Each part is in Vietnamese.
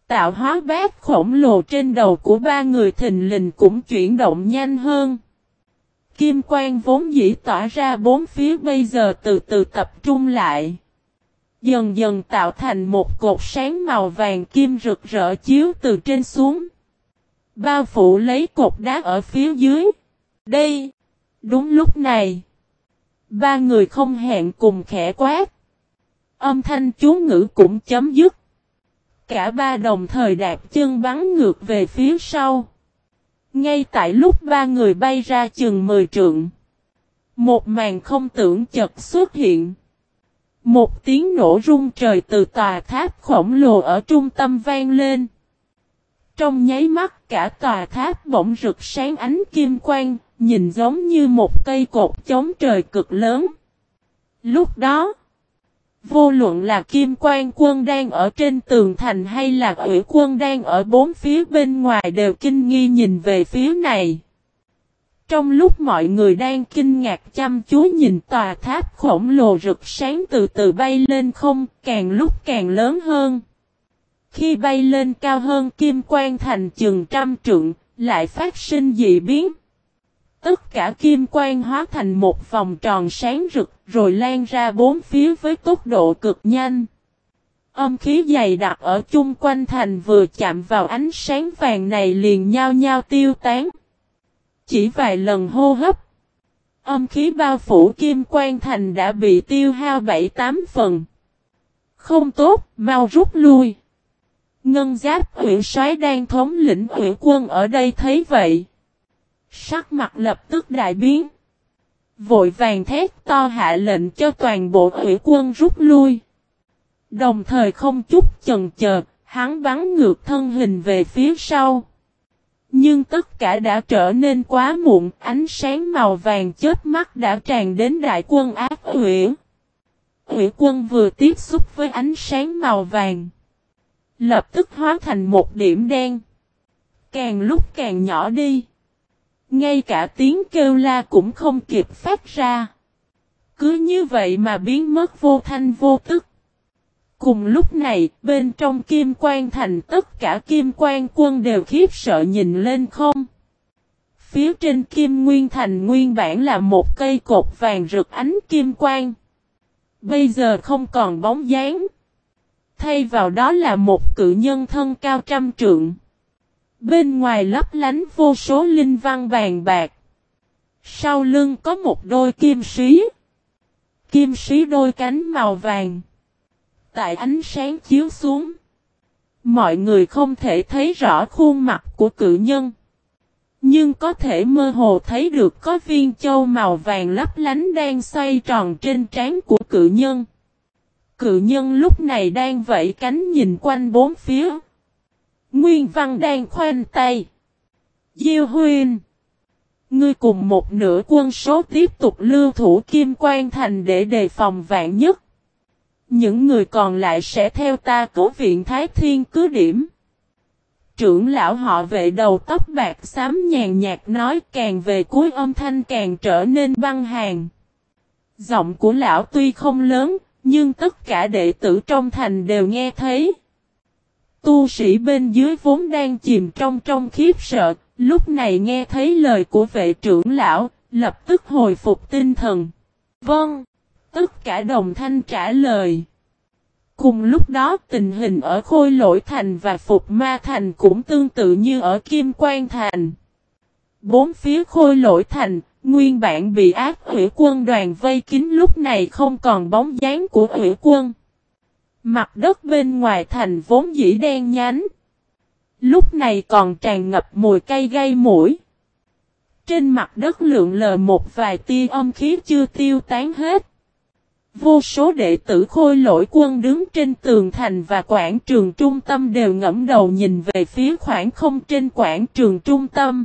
Tạo hóa bát khổng lồ trên đầu của ba người thình lình cũng chuyển động nhanh hơn. Kim quang vốn dĩ tỏa ra bốn phía bây giờ từ từ tập trung lại. Dần dần tạo thành một cột sáng màu vàng kim rực rỡ chiếu từ trên xuống. Bao phủ lấy cột đá ở phía dưới. Đây! Đúng lúc này. Ba người không hẹn cùng khẽ quát. Âm thanh chú ngữ cũng chấm dứt. Cả ba đồng thời đạp chân bắn ngược về phía sau. Ngay tại lúc ba người bay ra chừng 10 trượng. Một màn không tưởng chợt xuất hiện. Một tiếng nổ rung trời từ tòa tháp khổng lồ ở trung tâm vang lên. Trong nháy mắt cả tòa tháp bỗng rực sáng ánh kim quang, nhìn giống như một cây cột chống trời cực lớn. Lúc đó, vô luận là Kim Quan Quân đang ở trên tường thành hay là Ủy Quân đang ở bốn phía bên ngoài đều kinh nghi nhìn về phía này. Trong lúc mọi người đang kinh ngạc chăm chú nhìn tòa tháp khổng lồ rực sáng từ từ bay lên không, càng lúc càng lớn hơn. Khi bay lên cao hơn Kim Quan thành chừng 100 trượng, lại phát sinh dị biến. Tất cả kim quang hóa thành một vòng tròn sáng rực rồi lan ra bốn phía với tốc độ cực nhanh. Âm khí dày đặc ở chung quanh thành vừa chạm vào ánh sáng vàng này liền nhao nhao tiêu tán. Chỉ vài lần hô hấp, âm khí bao phủ kim quang thành đã bị tiêu hao 7-8 phần. Không tốt, mau rút lui. Ngân Giáp Uyển Soái đang thống lĩnh Uyển quân ở đây thấy vậy. Sắc mặt lập tức đại biến. Vội vàng thét to hạ lệnh cho toàn bộ Uyển quân rút lui. Đồng thời không chút chần chờ, hắn bắn ngược thân hình về phía sau. Nhưng tất cả đã trở nên quá muộn, ánh sáng màu vàng chớp mắt đã tràn đến đại quân Ác Uyển. Uyển quân vừa tiếp xúc với ánh sáng màu vàng, lập tức hóa thành một điểm đen. Càng lúc càng nhỏ đi. Ngay cả tiếng kêu la cũng không kịp phát ra. Cứ như vậy mà biến mất vô thanh vô tức. Cùng lúc này, bên trong Kim Quan thành tất cả Kim Quan quân đều khiếp sợ nhìn lên không. Phía trên Kim Nguyên thành nguyên bản là một cây cột vàng rực ánh kim quang. Bây giờ không còn bóng dáng. Thay vào đó là một cự nhân thân cao 100 trượng. Bên ngoài lấp lánh vô số linh văn vàng bạc. Sau lưng có một đôi kim sĩ. Kim sĩ đôi cánh màu vàng. Tại ánh sáng chiếu xuống, mọi người không thể thấy rõ khuôn mặt của cự nhân. Nhưng có thể mơ hồ thấy được có viên châu màu vàng lấp lánh đang xoay tròn trên trán của cự nhân. Cự nhân lúc này đang vẫy cánh nhìn quanh bốn phía. Nguyên Văn đang khoanh tay. Diêu Huynh, ngươi cùng một nửa quân số tiếp tục lưu thủ Kim Quan thành để đề phòng vạn nhất. Những người còn lại sẽ theo ta cố viện Thái Thiên cứ điểm. Trưởng lão họ Vệ đầu tóc bạc xám nhàn nhạt nói, càng về cuối âm thanh càng trở nên băng hàn. Giọng của lão tuy không lớn, nhưng tất cả đệ tử trong thành đều nghe thấy. Tu sĩ bên dưới vốn đang chìm trong khiếp sợ, lúc này nghe thấy lời của Vệ trưởng lão, lập tức hồi phục tinh thần. Vâng, tất cả đồng thanh trả lời. Cùng lúc đó tình hình ở Khôi Lỗi Thành và Phục Ma Thành cũng tương tự như ở Kim Quan Thành. Bốn phía Khôi Lỗi Thành, nguyên bản bị Ác Ủy quân đoàn vây kín lúc này không còn bóng dáng của Ủy quân. Mặt đất bên ngoài thành vốn dĩ đen nhánh. Lúc này còn tràn ngập mùi cay gây mũi. Trên mặt đất lượn lờ một vài tia âm khí chưa tiêu tán hết. Vô số đệ tử Khôi Lỗi quân đứng trên tường thành và quảng trường trung tâm đều ngẫm đầu nhìn về phía khoảng không trên quảng trường trung tâm.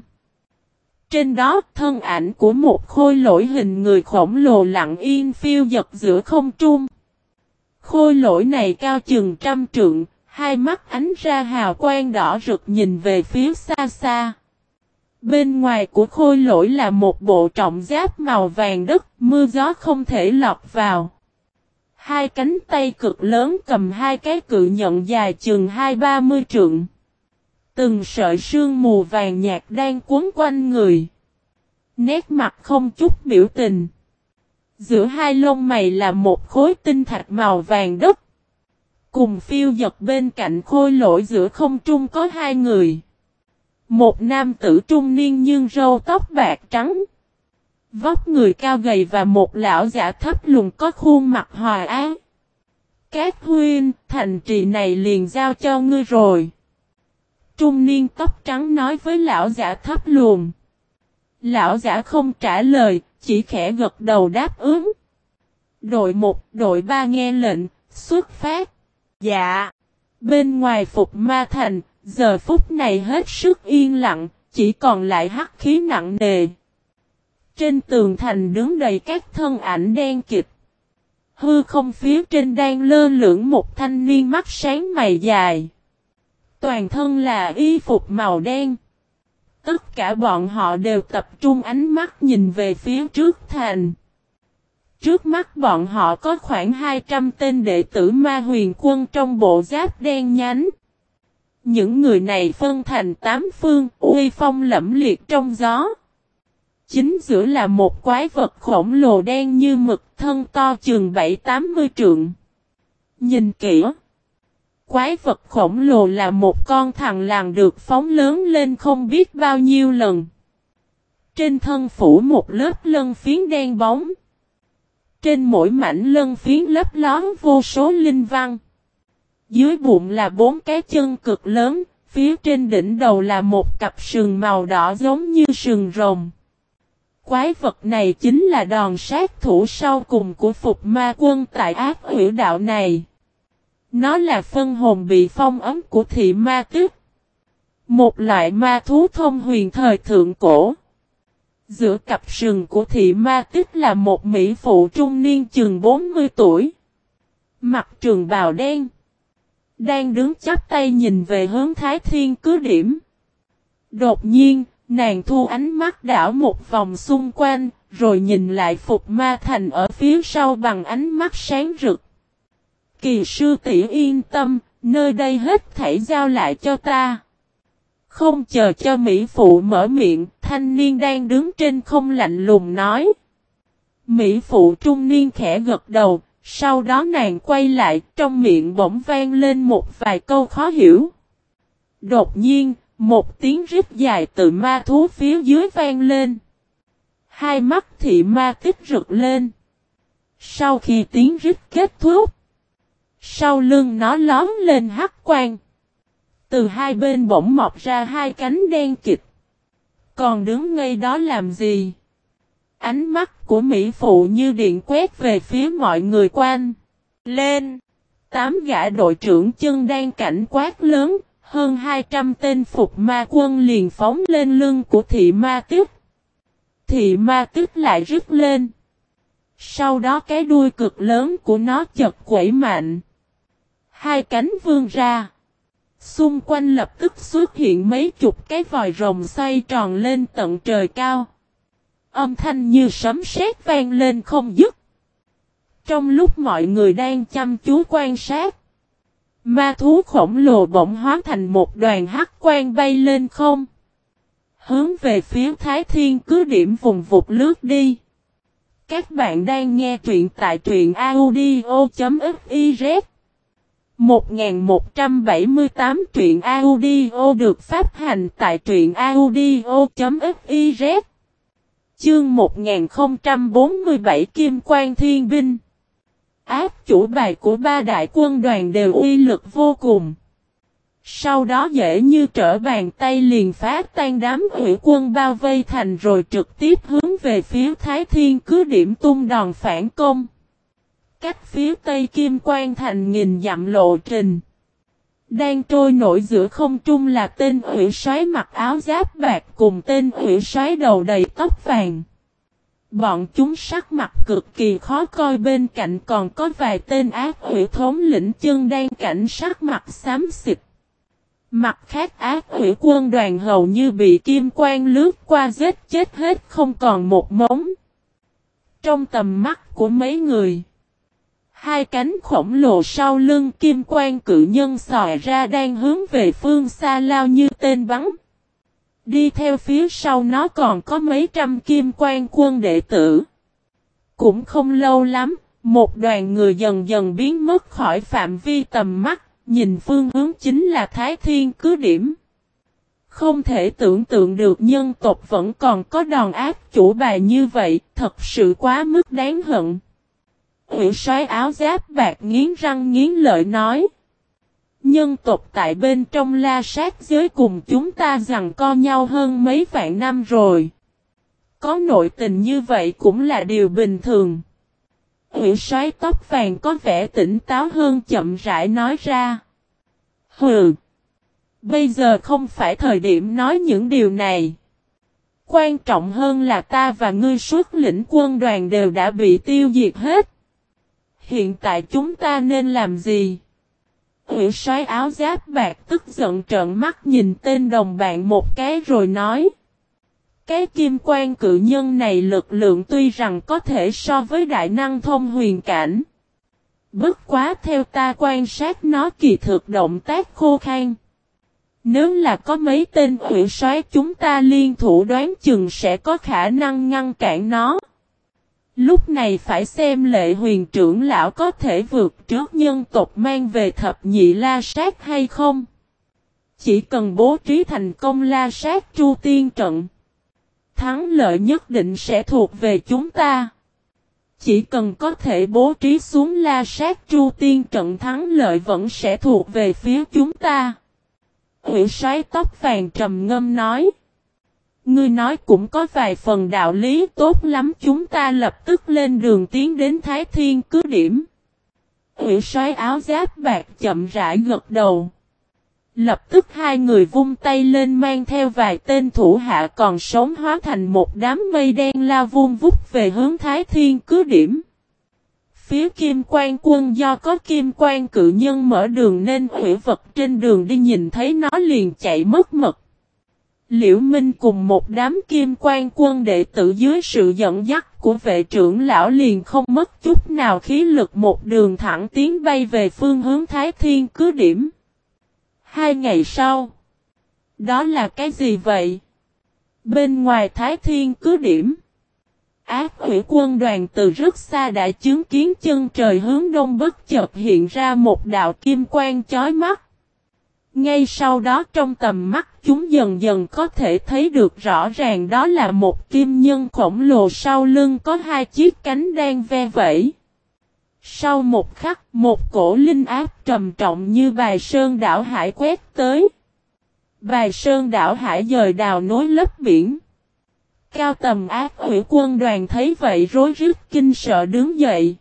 Trên đó thân ảnh của một khôi lỗi hình người khổng lồ lặng yên phiêu dật giữa không trung. Khôi lỗi này cao chừng 100 trượng, hai mắt ánh ra hào quang đỏ rực nhìn về phía xa xa. Bên ngoài của khôi lỗi là một bộ trọng giáp màu vàng đất, mưa gió không thể lọt vào. Hai cánh tay cực lớn cầm hai cái cự nhận dài chừng 20-30 trượng. Từng sợi sương mù vàng nhạt đang cuốn quanh người. Nét mặt không chút biểu tình. Giữa hai lông mày là một khối tinh thạch màu vàng đất. Cùng phiêu dật bên cạnh khôi lỗi giữa không trung có hai người. Một nam tử trung niên nhưng râu tóc bạc trắng. Vóc người cao gầy và một lão giả thấp lùn có khuôn mặt hòa ái. Các huynh, thành trì này liền giao cho ngươi rồi. Trung niên tóc trắng nói với lão giả thấp lùn. Lão giả không trả lời, chỉ khẽ gật đầu đáp ứng. Đội 1, đội 3 nghe lệnh, xuất phát. Dạ. Bên ngoài Phục Ma Thành, giờ phút này hết sức yên lặng, chỉ còn lại hắc khí nặng nề. Trên tường thành đứng đầy các thân ảnh đen kịt. Hư không phía trên đang lơ lửng một thanh niên mắt sáng mày dài. Toàn thân là y phục màu đen. Tất cả bọn họ đều tập trung ánh mắt nhìn về phía trước thành. Trước mắt bọn họ có khoảng 200 tên đệ tử Ma Huyền Quân trong bộ giáp đen nhánh. Những người này phân thành 8 phương, uy phong lẫm liệt trong gió. Chính giữa là một quái vật khổng lồ đen như mực, thân to chừng 7-80 trượng. Nhìn kỹ, quái vật khổng lồ là một con thằn lằn được phóng lớn lên không biết bao nhiêu lần. Trên thân phủ một lớp lân phiến đen bóng. Trên mỗi mảnh lân phiến lấp lón vô số linh văn. Dưới bụng là 4 cái chân cực lớn, phía trên đỉnh đầu là một cặp sừng màu đỏ giống như sừng rồng. Quái vật này chính là đòn sát thủ sau cùng của Phục Ma Quân tại Ác Hủy Đạo này. Nó là phân hồn bị phong ấn của Thị Ma Tức, một loại ma thú thông huyền thời thượng cổ. Giữa cặp sừng của Thị Ma Tức là một mỹ phụ trung niên chừng 40 tuổi. Mặc trường bào đen. Đang đứng chắp tay nhìn về hướng Thái Thiên Cứ Điểm. Đột nhiên, nàng thu ánh mắt đảo một vòng xung quanh, rồi nhìn lại Phục Ma Thành ở phía sau bằng ánh mắt sáng rực. Kỳ sư tỷ yên tâm, nơi đây hết thảy giao lại cho ta. Không chờ cho Mỹ Phụ mở miệng, thanh niên đang đứng trên không lạnh lùng nói. Mỹ Phụ trung niên khẽ gật đầu, sau đó nàng quay lại, trong miệng bỗng vang lên một vài câu khó hiểu. Đột nhiên, một tiếng rít dài từ ma thú phía dưới vang lên. Hai mắt Thị Ma Tích rực lên. Sau khi tiếng rít kết thúc, sau lưng nó lóm lên hắc quang. Từ hai bên bỗng mọc ra hai cánh đen kịt. Còn đứng ngây đó làm gì? Ánh mắt của Mỹ Phụ như điện quét về phía mọi người quanh. Lên! 8 gã đội trưởng chân đang cảnh quát lớn, hơn 200 tên Phục Ma Quân liền phóng lên lưng của Thị Ma Tức. Thị Ma Tức lại rứt lên. Sau đó cái đuôi cực lớn của nó chật quẩy mạnh. Hai cánh vươn ra. Xung quanh lập tức xuất hiện mấy chục cái vòi rồng xoay tròn lên tận trời cao. Âm thanh như sấm sét vang lên không dứt. Trong lúc mọi người đang chăm chú quan sát, ma thú khổng lồ bỗng hóa thành một đoàn hắc quang bay lên không. Hướng về phía Thái Thiên Cứ Điểm vùng vụt lướt đi. Các bạn đang nghe truyện tại truyện audio.fiz 1178 truyện audio được phát hành tại truyện audio.fiz. Chương 1047 Kim Quan Thiên Binh. Áp chủ bài của 3 đại quân đoàn đều uy lực vô cùng. Sau đó dễ như trở bàn tay liền phá tan đám hủy quân bao vây thành rồi trực tiếp hướng về phía Thái Thiên Cứ Điểm tung đòn phản công. Cách phía tây Kim Quan Thành nghìn dặm lộ trình. Đang trôi nổi giữa không trung là tên hủy soái mặc áo giáp bạc cùng tên hủy soái đầu đầy tóc vàng. Bọn chúng sắc mặt cực kỳ khó coi, bên cạnh còn có vài tên ác hủy thống lĩnh chân đang cảnh sắc mặt xám xịt. Mặt khác ác hủy quân đoàn hầu như bị kim quang lướt qua giết chết hết không còn một mống. Trong tầm mắt của mấy người, Hai cánh khổng lồ sau lưng kim quan cự nhân xòe ra đang hướng về phương xa lao như tên bắn. Đi theo phía sau nó còn có mấy trăm kim quan quân đệ tử. Cũng không lâu lắm, một đoàn người dần dần biến mất khỏi phạm vi tầm mắt, nhìn phương hướng chính là Thái Thiên cứ điểm. Không thể tưởng tượng được nhân tộc vẫn còn có đòn ác chủ bài như vậy, thật sự quá mức đáng hận. Ủy soái áo giáp bạc nghiến răng nghiến lợi nói. Nhân tộc tại bên trong La Sát giới cùng chúng ta giằng co nhau hơn mấy vạn năm rồi. Có nội tình như vậy cũng là điều bình thường. Ủy soái tóc vàng có vẻ tỉnh táo hơn chậm rãi nói ra. Hừ. Bây giờ không phải thời điểm nói những điều này. Quan trọng hơn là ta và ngươi xuất lĩnh quân đoàn đều đã bị tiêu diệt hết. Hiện tại chúng ta nên làm gì? Ủy soái áo giáp bạc tức giận trợn mắt nhìn tên đồng bạn một cái rồi nói. Cái kim quan cự nhân này lực lượng tuy rằng có thể so với đại năng thông huyền cảnh. Bất quá theo ta quan sát nó kỳ thực động tác khô khan. Nếu là có mấy tên ủy soái chúng ta liên thủ đoán chừng sẽ có khả năng ngăn cản nó. Lúc này phải xem Lệ Huyền trưởng lão có thể vượt trước nhân tộc mang về thập nhị La Sát hay không. Chỉ cần bố trí thành công La Sát Chu Tiên trận. Thắng lợi nhất định sẽ thuộc về chúng ta. Chỉ cần có thể bố trí xuống La Sát Chu Tiên trận thắng lợi vẫn sẽ thuộc về phía chúng ta. Ủy soái tóc vàng trầm ngâm nói. Ngươi nói cũng có vài phần đạo lý tốt lắm chúng ta lập tức lên đường tiến đến Thái Thiên cứ điểm. Ủy soái áo giáp bạc chậm rãi gật đầu. Lập tức hai người vung tay lên mang theo vài tên thủ hạ còn sống hóa thành một đám mây đen lao vun vút về hướng Thái Thiên cứ điểm. Phía Kim Quan quân do có Kim Quan cự nhân mở đường nên hủy vật trên đường đi nhìn thấy nó liền chạy mất mật. Liễu Minh cùng một đám Kim Quan quân đệ tử dưới sự dẫn dắt của vệ trưởng lão liền không mất chút nào khí lực một đường thẳng tiến bay về phương hướng Thái Thiên cứ điểm. 2 ngày sau. Đó là cái gì vậy? Bên ngoài Thái Thiên cứ điểm. Ác hủy quân đoàn từ rất xa đã chứng kiến chân trời hướng đông bất chợt hiện ra một đạo kim quang chói mắt. Ngay sau đó trong tầm mắt chúng dần dần có thể thấy được rõ ràng đó là một kim nhân khổng lồ sau lưng có 2 chiếc cánh đang ve vẫy. Sau một khắc, một cổ linh áp trầm trọng như bài sơn đảo hải quét tới. Bài sơn đảo hải dời đào nối lấp biển. Cao tầm ác hủy quân đoàn thấy vậy rối rít kinh sợ đứng dậy.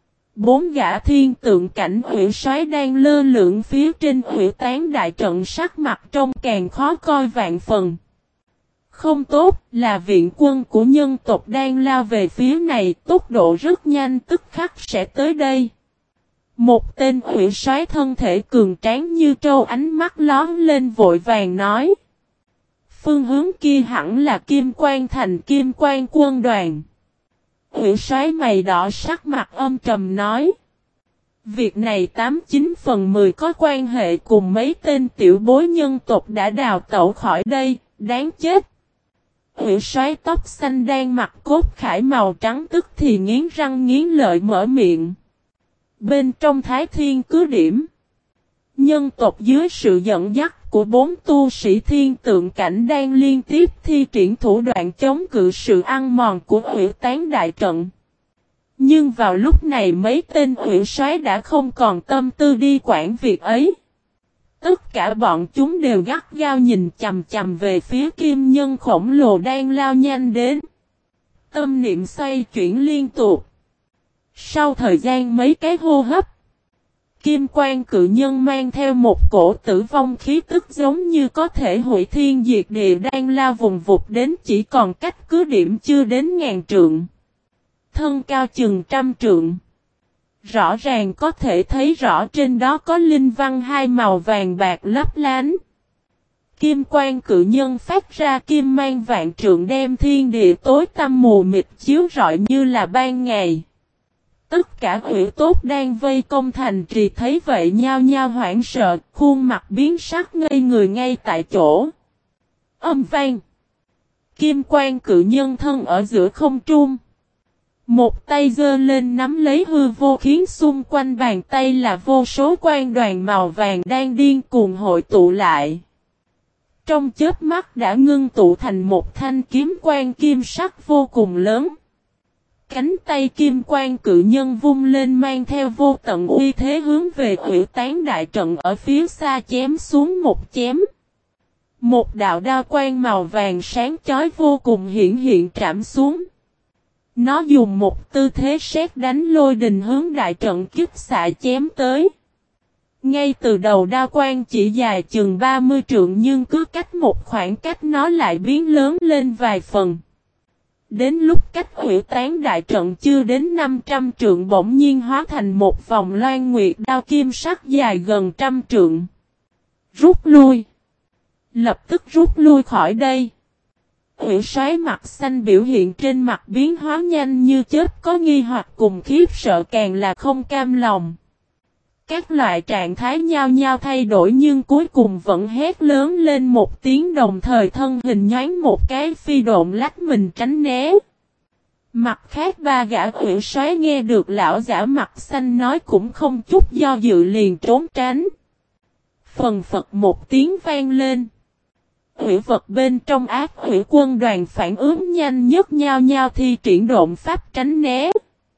4 gã thiên tượng cảnh hủy soái đang lơ lửng phía trên hủy tán đại trận sắc mặt trông càng khó coi vạn phần. Không tốt là viện quân của nhân tộc đang lao về phía này tốc độ rất nhanh tức khắc sẽ tới đây. Một tên hủy soái thân thể cường tráng như trâu ánh mắt lón lên vội vàng nói. Phương hướng kia hẳn là Kim Quan thành Kim Quan quân đoàn. Hủy soái mày đỏ sắc mặt âm trầm nói. Việc này 89/10 có quan hệ cùng mấy tên tiểu bối nhân tộc đã đào tẩu khỏi đây, đáng chết. Hủy soái tóc xanh đang mặc cốt khải màu trắng tức thì nghiến răng nghiến lợi mở miệng. Bên trong Thái Thiên cứ điểm. Nhân tộc dưới sự dẫn dắt của 4 tu sĩ thiên tượng cảnh đang liên tiếp thi triển thủ đoạn chống cự sự ăn mòn của hủy tán đại trận. Nhưng vào lúc này mấy tên hủy soái đã không còn tâm tư đi quản việc ấy. Tất cả bọn chúng đều gắt gao nhìn chằm chằm về phía kim nhân khổng lồ đang lao nhanh đến. Tâm niệm xoay chuyển liên tục. Sau thời gian mấy cái hô hấp, Kim Quan cự nhân mang theo một cổ tử vong khí tức giống như có thể hủy thiên diệt địa đang lao vùng vụt đến chỉ còn cách cứ điểm chưa đến 1000 trượng. Thân cao chừng 100 trượng. Rõ ràng có thể thấy rõ trên đó có linh văn 2 màu vàng bạc lấp lánh. Kim Quan cự nhân phát ra kim mang vạn trượng đem thiên địa tối tăm mù mịt chiếu rọi như là ban ngày. Tất cả hủy tốt đang vây công thành trì thấy vậy nhao nhao hoảng sợ, khuôn mặt biến sắc ngây người ngay tại chỗ. Âm vang. Kim quan cự nhân thân ở giữa không trung. Một tay giơ lên nắm lấy hư vô khiến xung quanh bàn tay là vô số quan đoàn màu vàng đang điên cuồng hội tụ lại. Trong chớp mắt đã ngưng tụ thành một thanh kiếm quan kim sắc vô cùng lớn. Cánh tay kim quan cự nhân vung lên mang theo vô tận uy thế hướng về Hủy Tán đại trận ở phía xa chém xuống một chém. Một đạo đao quang màu vàng sáng chói vô cùng hiển hiện trảm xuống. Nó dùng một tư thế sét đánh lôi đình hướng đại trận kích xạ chém tới. Ngay từ đầu đao quang chỉ dài chừng 30 trượng nhưng cứ cách một khoảng cách nó lại biến lớn lên vài phần. Đến lúc cách Hủy Tán đại trận chưa đến 500 trượng bỗng nhiên hóa thành một vòng loan nguyệt đao kim sắc dài gần trăm trượng. Rút lui. Lập tức rút lui khỏi đây. Hủy Soái mặt xanh biểu hiện trên mặt biến hóa nhanh như chớp, có nghi hoặc cùng khiếp sợ càng là không cam lòng. Các loại trạng thái nhao nhao thay đổi nhưng cuối cùng vẫn hét lớn lên một tiếng, đồng thời thân hình nhoáng một cái phi độn lách mình tránh né. Mặt khác ba gã Hủy Soái nghe được lão giả mặt xanh nói cũng không chút do dự liền trốn tránh. Phần phật một tiếng vang lên. Hủy vật bên trong ác hủy quân đoàn phản ứng nhanh nhất nhao nhao thi triển độn pháp tránh né.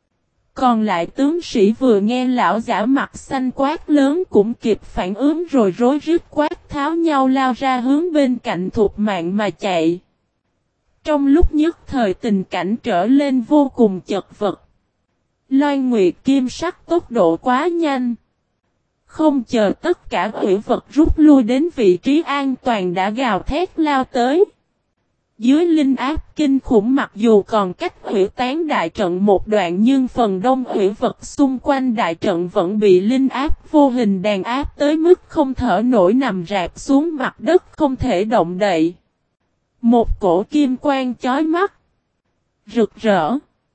Còn lại tướng sĩ vừa nghe lão giả mặt xanh quát lớn cũng kịp phản ứng rồi rối rít quát tháo nhau lao ra hướng bên cạnh thuộc mạng mà chạy. Trong lúc nhất thời tình cảnh trở lên vô cùng chật vật. Loan nguyệt kim sắc tốc độ quá nhanh. Không chờ tất cả hủy vật rút lui đến vị trí an toàn đã gào thét lao tới. Dưới linh áp kinh khủng mặc dù còn cách Hủy Tán đại trận một đoạn nhưng phần đông hủy vật xung quanh đại trận vẫn bị linh áp vô hình đàn áp tới mức không thở nổi nằm rạp xuống mặt đất không thể động đậy. Một cổ kim quang chói mắt, rực rỡ,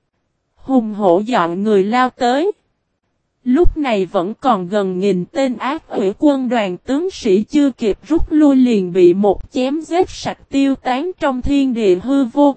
hùng hổ dọn người lao tới. Lúc này vẫn còn gần nghìn tên ác hủy quân đoàn tướng sĩ chưa kịp rút lui liền bị một chém giết sạch tiêu tán trong thiên địa hư vô.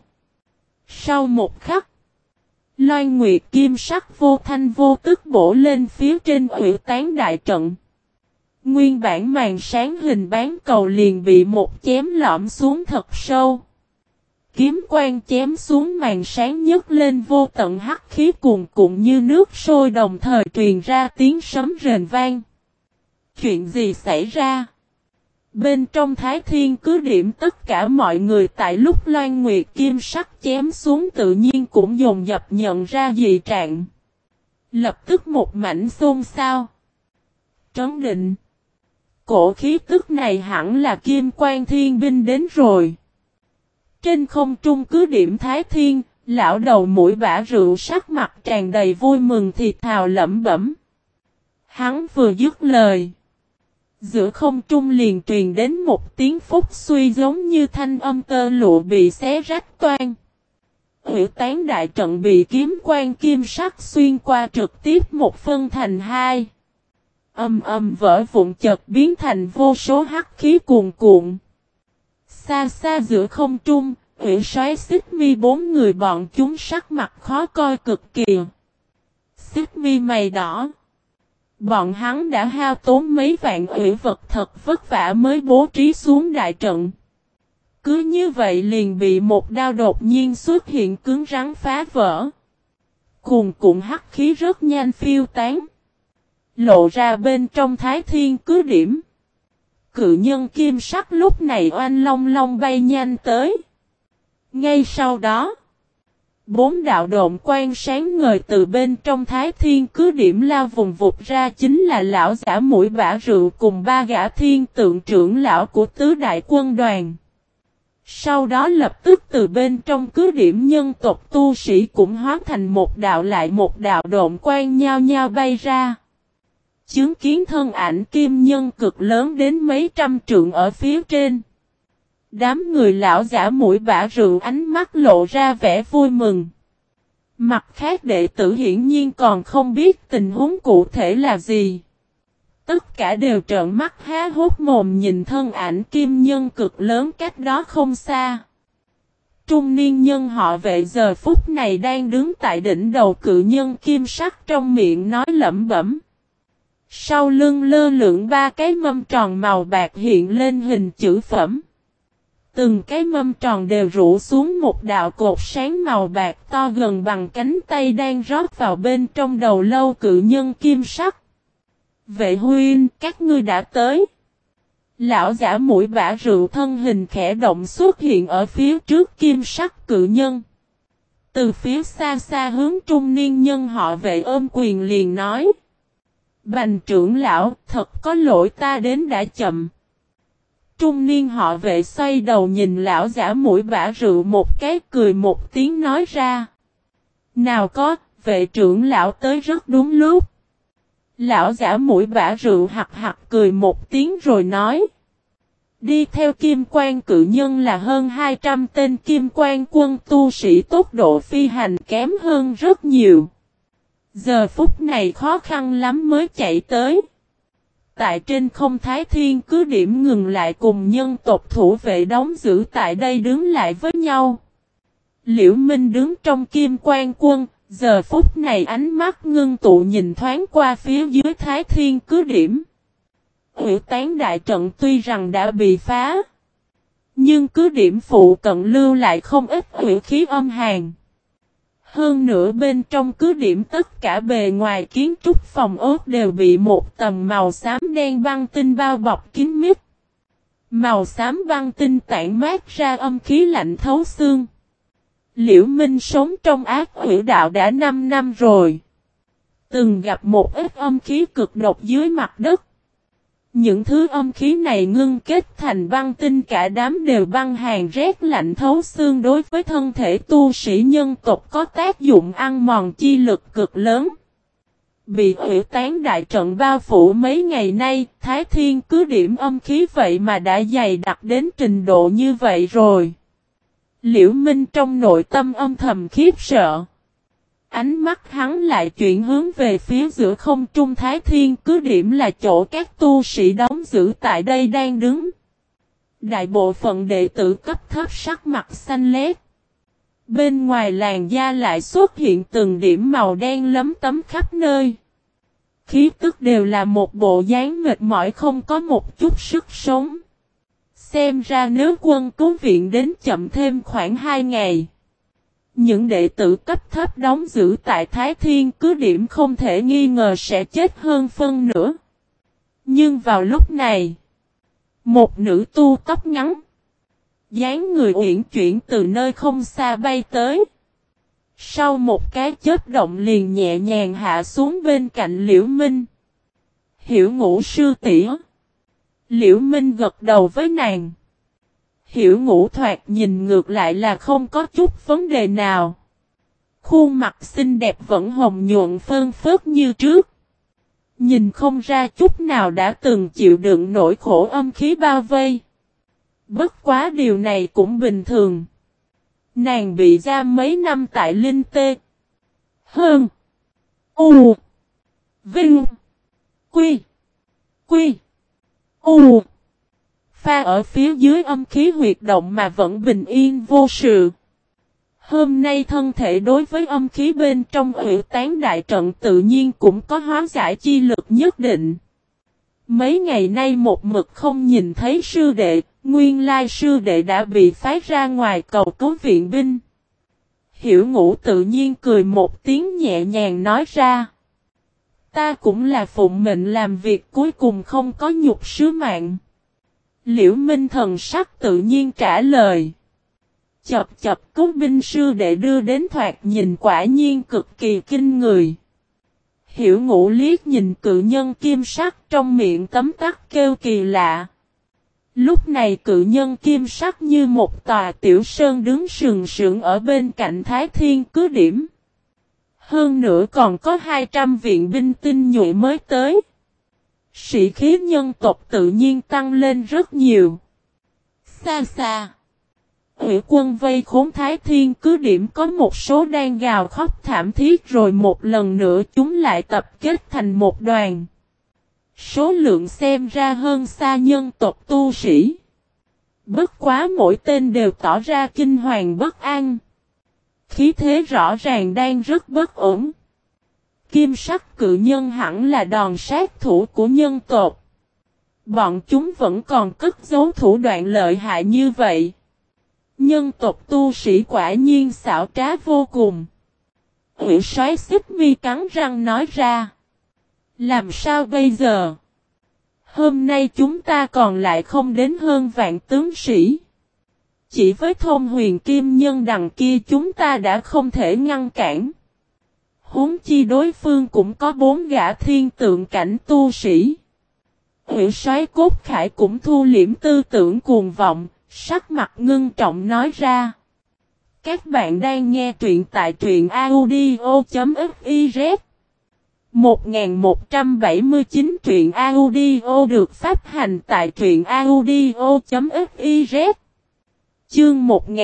Sau một khắc, Loan nguyệt kim sắc vô thanh vô tức bổ lên phía trên Hủy Tán đại trận. Nguyên bản màn sáng hình bán cầu liền bị một chém lõm xuống thật sâu. Kiếm quang chém xuống màn sáng nhấc lên vô tận hắc khí cuồn cuộn như nước sôi, đồng thời truyền ra tiếng sấm rền vang. Chuyện gì xảy ra? Bên trong Thái Thiên cứ điểm tất cả mọi người tại lúc Loan nguyệt kim sắc chém xuống tự nhiên cũng dồn dập nhận ra dị trạng. Lập tức một mảnh xôn xao. Trấn định. Cổ khí tức này hẳn là Kim Quan Thiên binh đến rồi. Trên không trung cứ điểm Thái Thiên, lão đầu mũi bả rượu sắc mặt tràn đầy vui mừng thì thào lẩm bẩm. Hắn vừa dứt lời. Giữa không trung liền truyền đến một tiếng phúc suy giống như thanh âm tơ lụa bị xé rách toang. Hủy Tán đại trận bị kiếm quan kim sắc xuyên qua trực tiếp một phân thành hai. Vỡ vụn chợt biến thành vô số hắc khí cuồn cuộn. Xa xa giữa không trung, Hủy Soái Xích Mi bốn người bọn chúng sắc mặt khó coi cực kỳ. Xích Mi mày đỏ. Bọn hắn đã hao tốn mấy vạn hủy vật thật vất vả mới bố trí xuống đại trận. Cứ như vậy liền bị một đao đột nhiên xuất hiện cứng rắn phá vỡ. Cuồn cuộn hắc khí rất nhanh phiêu tán. Lộ ra bên trong Thái Thiên cứ điểm. Cự nhân kim sắc lúc này oanh long long bay nhanh tới. Ngay sau đó, bốn đạo độn quang sáng ngời từ bên trong Thái Thiên cứ điểm lao vùng vụt ra, chính là lão giả mũi bả rượu cùng ba gã thiên tượng trưởng lão của tứ đại quân đoàn. Sau đó lập tức từ bên trong cứ điểm nhân tộc tu sĩ cũng hóa thành một đạo lại một đạo độn quang nhao nhao bay ra. Chứng kiến thân ảnh kim nhân cực lớn đến mấy trăm trượng ở phía trên. Đám người lão giả mũi bả rượu ánh mắt lộ ra vẻ vui mừng. Mặt khác đệ tử hiển nhiên còn không biết tình huống cụ thể là gì. Tất cả đều trợn mắt há hốc mồm nhìn thân ảnh kim nhân cực lớn cách đó không xa. Trung niên nhân họ Vệ giờ phút này đang đứng tại đỉnh đầu cự nhân kim sắc, trong miệng nói lẩm bẩm. Sau lưng lơ lửng 3 cái mâm tròn màu bạc hiện lên hình chữ phẩm. Từng cái mâm tròn đều rủ xuống một đạo cột sáng màu bạc to gần bằng cánh tay đang rót vào bên trong đầu lâu cự nhân kim sắc. Vệ huynh, các ngươi đã tới. Lão giả mũi bã rượu thân hình khẽ động xuất hiện ở phía trước kim sắc cự nhân. Từ phía xa xa hướng trung niên nhân họ Vệ ôm quyền liền nói. Bành trưởng lão, thật có lỗi ta đến đã chậm. Trung niên họ Vệ xoay đầu nhìn lão giả mũi bã rượu một cái, cười một tiếng nói ra. Nào có, Vệ trưởng lão tới rất đúng lúc. Lão giả mũi bã rượu hặc hặc cười một tiếng rồi nói. Đi theo kim quan cự nhân là hơn 200 tên kim quan quân tu sĩ, tốc độ phi hành kém hơn rất nhiều. Giờ phút này khó khăn lắm mới chạy tới. Tại trên không Thái Thiên cứ điểm ngừng lại cùng nhân tộc thủ vệ đóng giữ tại đây đứng lại với nhau. Liễu Minh đứng trong kim quan quân, giờ phút này ánh mắt ngưng tụ nhìn thoáng qua phía dưới Thái Thiên cứ điểm. Hủy tán đại trận tuy rằng đã bị phá, nhưng cứ điểm phụ cận lưu lại không ít hủy khí âm hàn. Hơn nữa bên trong cứ điểm tất cả bề ngoài kiến trúc phòng ốt đều bị một tầng màu xám đen băng tinh bao bọc kín mít. Màu xám băng tinh tản mát ra âm khí lạnh thấu xương. Liễu Minh sống trong ác hủy đạo đã 5 năm rồi. Từng gặp một ít âm khí cực độc dưới mặt đất. Những thứ âm khí này ngưng kết thành băng tinh, cả đám đều băng hàn rét lạnh thấu xương, đối với thân thể tu sĩ nhân tộc có tác dụng ăn mòn chi lực cực lớn. Bị hủy tán đại trận bao phủ mấy ngày nay, Thái Thiên cứ điểm âm khí vậy mà đã dày đặc đến trình độ như vậy rồi. Liễu Minh trong nội tâm âm thầm khiếp sợ. Ánh mắt hắn lại chuyển hướng về phía giữa không trung Thái Thiên cứ điểm, là chỗ các tu sĩ đóng giữ tại đây đang đứng. Đại bộ phận đệ tử cấp thấp sắc mặt xanh lét. Bên ngoài làn da lại xuất hiện từng điểm màu đen lấm tấm khắp nơi. Khí tức đều là một bộ dáng mệt mỏi, không có một chút sức sống. Xem ra nếu quân cứu viện đến chậm thêm khoảng 2 ngày, những đệ tử cấp thấp đóng giữ tại Thái Thiên cứ điểm không thể nghi ngờ sẽ chết hơn phân nửa. Nhưng vào lúc này, một nữ tu tóc ngắn, dáng người uyển chuyển từ nơi không xa bay tới. Sau một cái chớp động liền nhẹ nhàng hạ xuống bên cạnh Liễu Minh. Hiểu Ngũ sư tỷ. Liễu Minh gật đầu với nàng. Hiểu Ngũ thoạt nhìn ngược lại là không có chút vấn đề nào. Khuôn mặt xinh đẹp vẫn hồng nhuận phơn phớt như trước. Nhìn không ra chút nào đã từng chịu đựng nỗi khổ âm khí bao vây. Bất quá điều này cũng bình thường. Nàng bị giam mấy năm tại Linh Tê. Hơn. U. Vinh. Quy. Quy. U. Pha ở phía dưới âm khí huyệt động mà vẫn bình yên vô sự. Hôm nay thân thể đối với âm khí bên trong hủy tán đại trận tự nhiên cũng có hóa giải chi lực nhất định. Mấy ngày nay một mực không nhìn thấy sư đệ, nguyên lai sư đệ đã bị phái ra ngoài cầu cứu viện binh. Hiểu Ngũ tự nhiên cười một tiếng nhẹ nhàng nói ra. Ta cũng là phụng mệnh làm việc, cuối cùng không có nhục sứ mạng. Liễu Minh thần sắc tự nhiên trả lời. Chập chập cứu binh sư đệ đưa đến thoạt nhìn quả nhiên cực kỳ kinh người. Hiểu Ngũ liếc nhìn cự nhân kim sắc, trong miệng tấm tắc kêu kỳ lạ. Lúc này cự nhân kim sắc như một tòa tiểu sơn đứng sừng sững ở bên cạnh Thái Thiên cứ điểm. Hơn nữa còn có 200 viện binh tinh nhuệ mới tới. Sĩ khí nhân tộc tự nhiên tăng lên rất nhiều. Xa xa, Hủy quân vây khốn Thái Thiên cứ điểm có một số đang gào khóc thảm thiết rồi một lần nữa chúng lại tập kết thành một đoàn. Số lượng xem ra hơn xa nhân tộc tu sĩ. Bất quá mỗi tên đều tỏ ra kinh hoàng bất an. Khí thế rõ ràng đang rất bất ổn. Kim sắc cự nhân hẳn là đòn sát thủ của nhân tộc. Bọn chúng vẫn còn cất giấu thủ đoạn lợi hại như vậy. Nhân tộc tu sĩ quả nhiên xảo trá vô cùng. Hủy soái xích mi cắn răng nói ra. Làm sao bây giờ? Hôm nay chúng ta còn lại không đến hơn vạn tướng sĩ. Chỉ với thôn huyền kim nhân đằng kia chúng ta đã không thể ngăn cản. Huống chi đối phương cũng có 4 gã thiên tượng cảnh tu sĩ. Hủy soái Cốt Khải cũng thu liễm tư tưởng cuồng vọng, sắc mặt ngưng trọng nói ra. Các bạn đang nghe truyện tại truyện audio.fiz 1179 truyện audio được phát hành tại truyện audio.fiz. Chương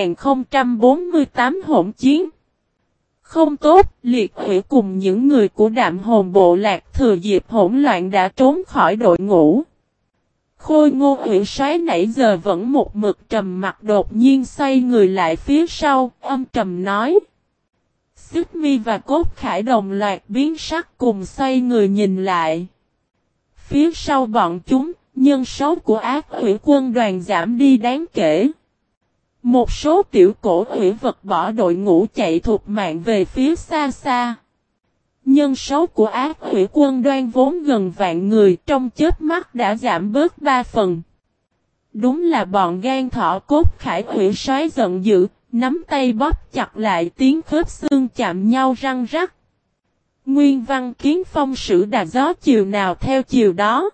1048 hỗn chiến. Không tốt, liệt hủy cùng những người của Đạm Hồn bộ lạc thừa dịp hỗn loạn đã trốn khỏi đội ngũ. Khôi Ngô hủy soái nãy giờ vẫn một mực trầm mặt đột nhiên xoay người lại phía sau, âm trầm nói. Xích Mi và Cốt Khải đồng loạt biến sắc cùng xoay người nhìn lại. Phía sau bọn chúng, nhân số của ác hủy quân đoàn giảm đi đáng kể. Một số tiểu cổ hủy vật bỏ đội ngũ chạy thục mạng về phía xa xa. Nhân số của ác hủy quân đoàn vốn gần vạn người trong chớp mắt đã giảm bớt 3 phần. Đúng là bọn gan thỏ. Cốt Khải hủy soái giận dữ, nắm tay bóp chặt lại tiếng khớp xương chạm nhau răng rắc. Nguyên văn kiến phong sử đà gió chiều nào theo chiều đó.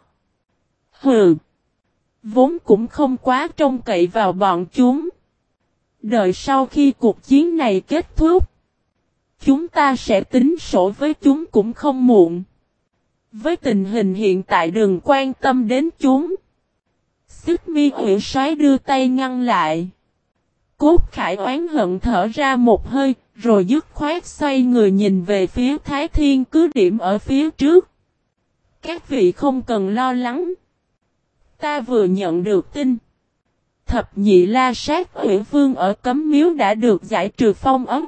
Hừ. Vốn cũng không quá trông cậy vào bọn chúng. Đợi sau khi cuộc chiến này kết thúc, chúng ta sẽ tính sổ với chúng cũng không muộn. Với tình hình hiện tại đừng quan tâm đến chúng. Xích Mi hủy soái đưa tay ngăn lại. Cốt Khải oán hận thở ra một hơi, rồi dứt khoát xoay người nhìn về phía Thái Thiên cứ điểm ở phía trước. Các vị không cần lo lắng. Ta vừa nhận được tin. Thập nhị la sát hủy vương ở cấm miếu đã được giải trừ phong ấn.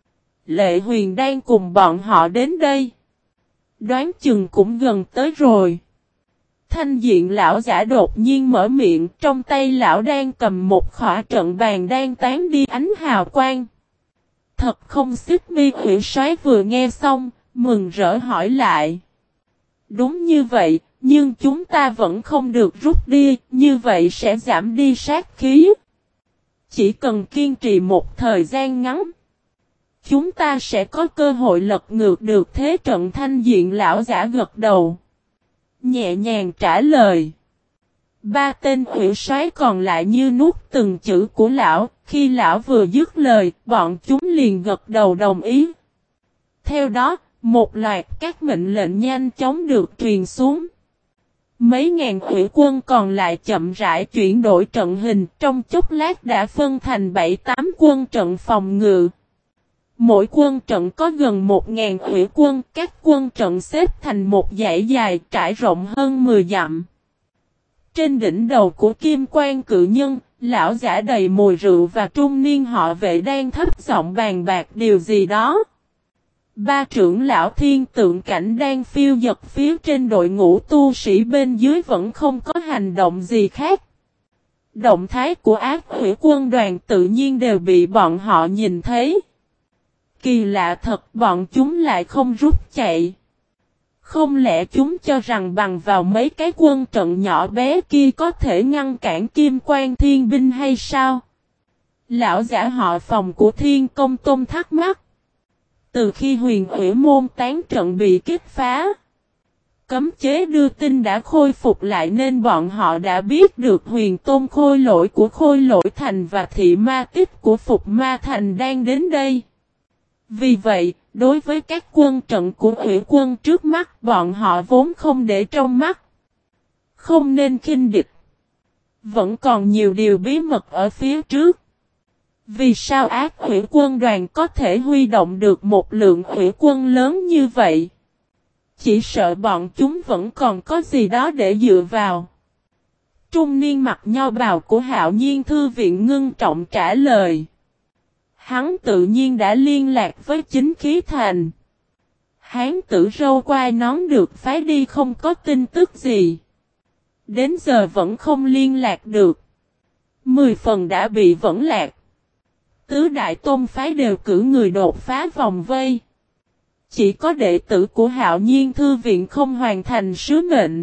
Lệ Huyền đang cùng bọn họ đến đây. Đoán chừng cũng gần tới rồi. Thanh diện lão giả đột nhiên mở miệng, trong tay lão đang cầm một khỏa trận bàn đang tán đi ánh hào quang. Thật không? Xích Mi hủy soái vừa nghe xong, mừng rỡ hỏi lại. Đúng như vậy, nhưng chúng ta vẫn không được rút đi, như vậy sẽ giảm đi sát khí. Chỉ cần kiên trì một thời gian ngắn, chúng ta sẽ có cơ hội lật ngược được thế trận. Thanh diện lão giả gật đầu, nhẹ nhàng trả lời. 3 tên hủy soái còn lại như nuốt từng chữ của lão, khi lão vừa dứt lời, bọn chúng liền gật đầu đồng ý. Theo đó, một loạt các mệnh lệnh nhanh chóng được truyền xuống. Mấy ngàn hủy quân còn lại chậm rãi chuyển đổi trận hình, trong chốc lát đã phân thành 7-8 quân trận phòng ngự. Mỗi quân trận có gần 1000 hủy quân, các quân trận xếp thành một dãy dài trải rộng hơn 10 dặm. Trên đỉnh đầu của Kim Quan cự nhân, lão giả đầy mùi rượu và trung niên họ vệ đang thấp giọng bàn bạc điều gì đó. 3 trưởng lão thiên tượng cảnh đang phiêu dật phía trên đội ngũ tu sĩ bên dưới vẫn không có hành động gì khác. Động thái của ác hủy quân đoàn tự nhiên đều bị bọn họ nhìn thấy. Kỳ lạ thật, bọn chúng lại không rút chạy. Không lẽ chúng cho rằng bằng vào mấy cái quân trận nhỏ bé kia có thể ngăn cản Kim Quan thiên binh hay sao? Lão giả họ Phòng của Thiên Công Tôn thắc mắc. Từ khi Huyền Ủy môn tán trận bị kích phá, cấm chế đưa tin đã khôi phục lại nên bọn họ đã biết được Huyền Tôn Khôi Lỗi của Khôi Lỗi Thành và Thị Ma Tích của Phục Ma Thành đang đến đây. Vì vậy, đối với các quân trận của Hủy quân trước mắt, bọn họ vốn không để trong mắt. Không nên khinh địch. Vẫn còn nhiều điều bí mật ở phía trước. Vì sao ác quỷ quân đoàn có thể huy động được một lượng quỷ quân lớn như vậy? Chỉ sợ bọn chúng vẫn còn có gì đó để dựa vào. Trung niên mặc nho bào của Hạo Nhiên Thư viện ngưng trọng trả lời. Hắn tự nhiên đã liên lạc với chính khí thành. Hán tử râu quai nón được phái đi không có tin tức gì. Đến giờ vẫn không liên lạc được. 10 phần đã bị vẫn lạc. Tứ đại tôn phái đều cử người đột phá vòng vây. Chỉ có đệ tử của Hạo Nhiên Thư viện không hoàn thành sứ mệnh.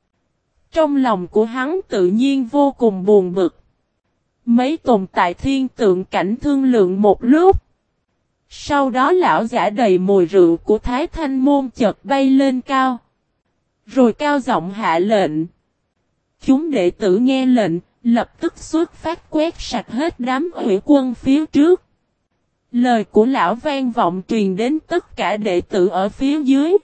Trong lòng của hắn tự nhiên vô cùng buồn bực. Mấy tồn tại thiên tượng cảnh thương lượng một lúc. Sau đó lão giả đầy mùi rượu của Thái Thanh Môn chợt bay lên cao. Rồi cao giọng hạ lệnh. Chúng đệ tử nghe lệnh, lập tức xuất phát quét sạch hết đám quỷ quân phía trước. Lời của lão vang vọng truyền đến tất cả đệ tử ở phía dưới.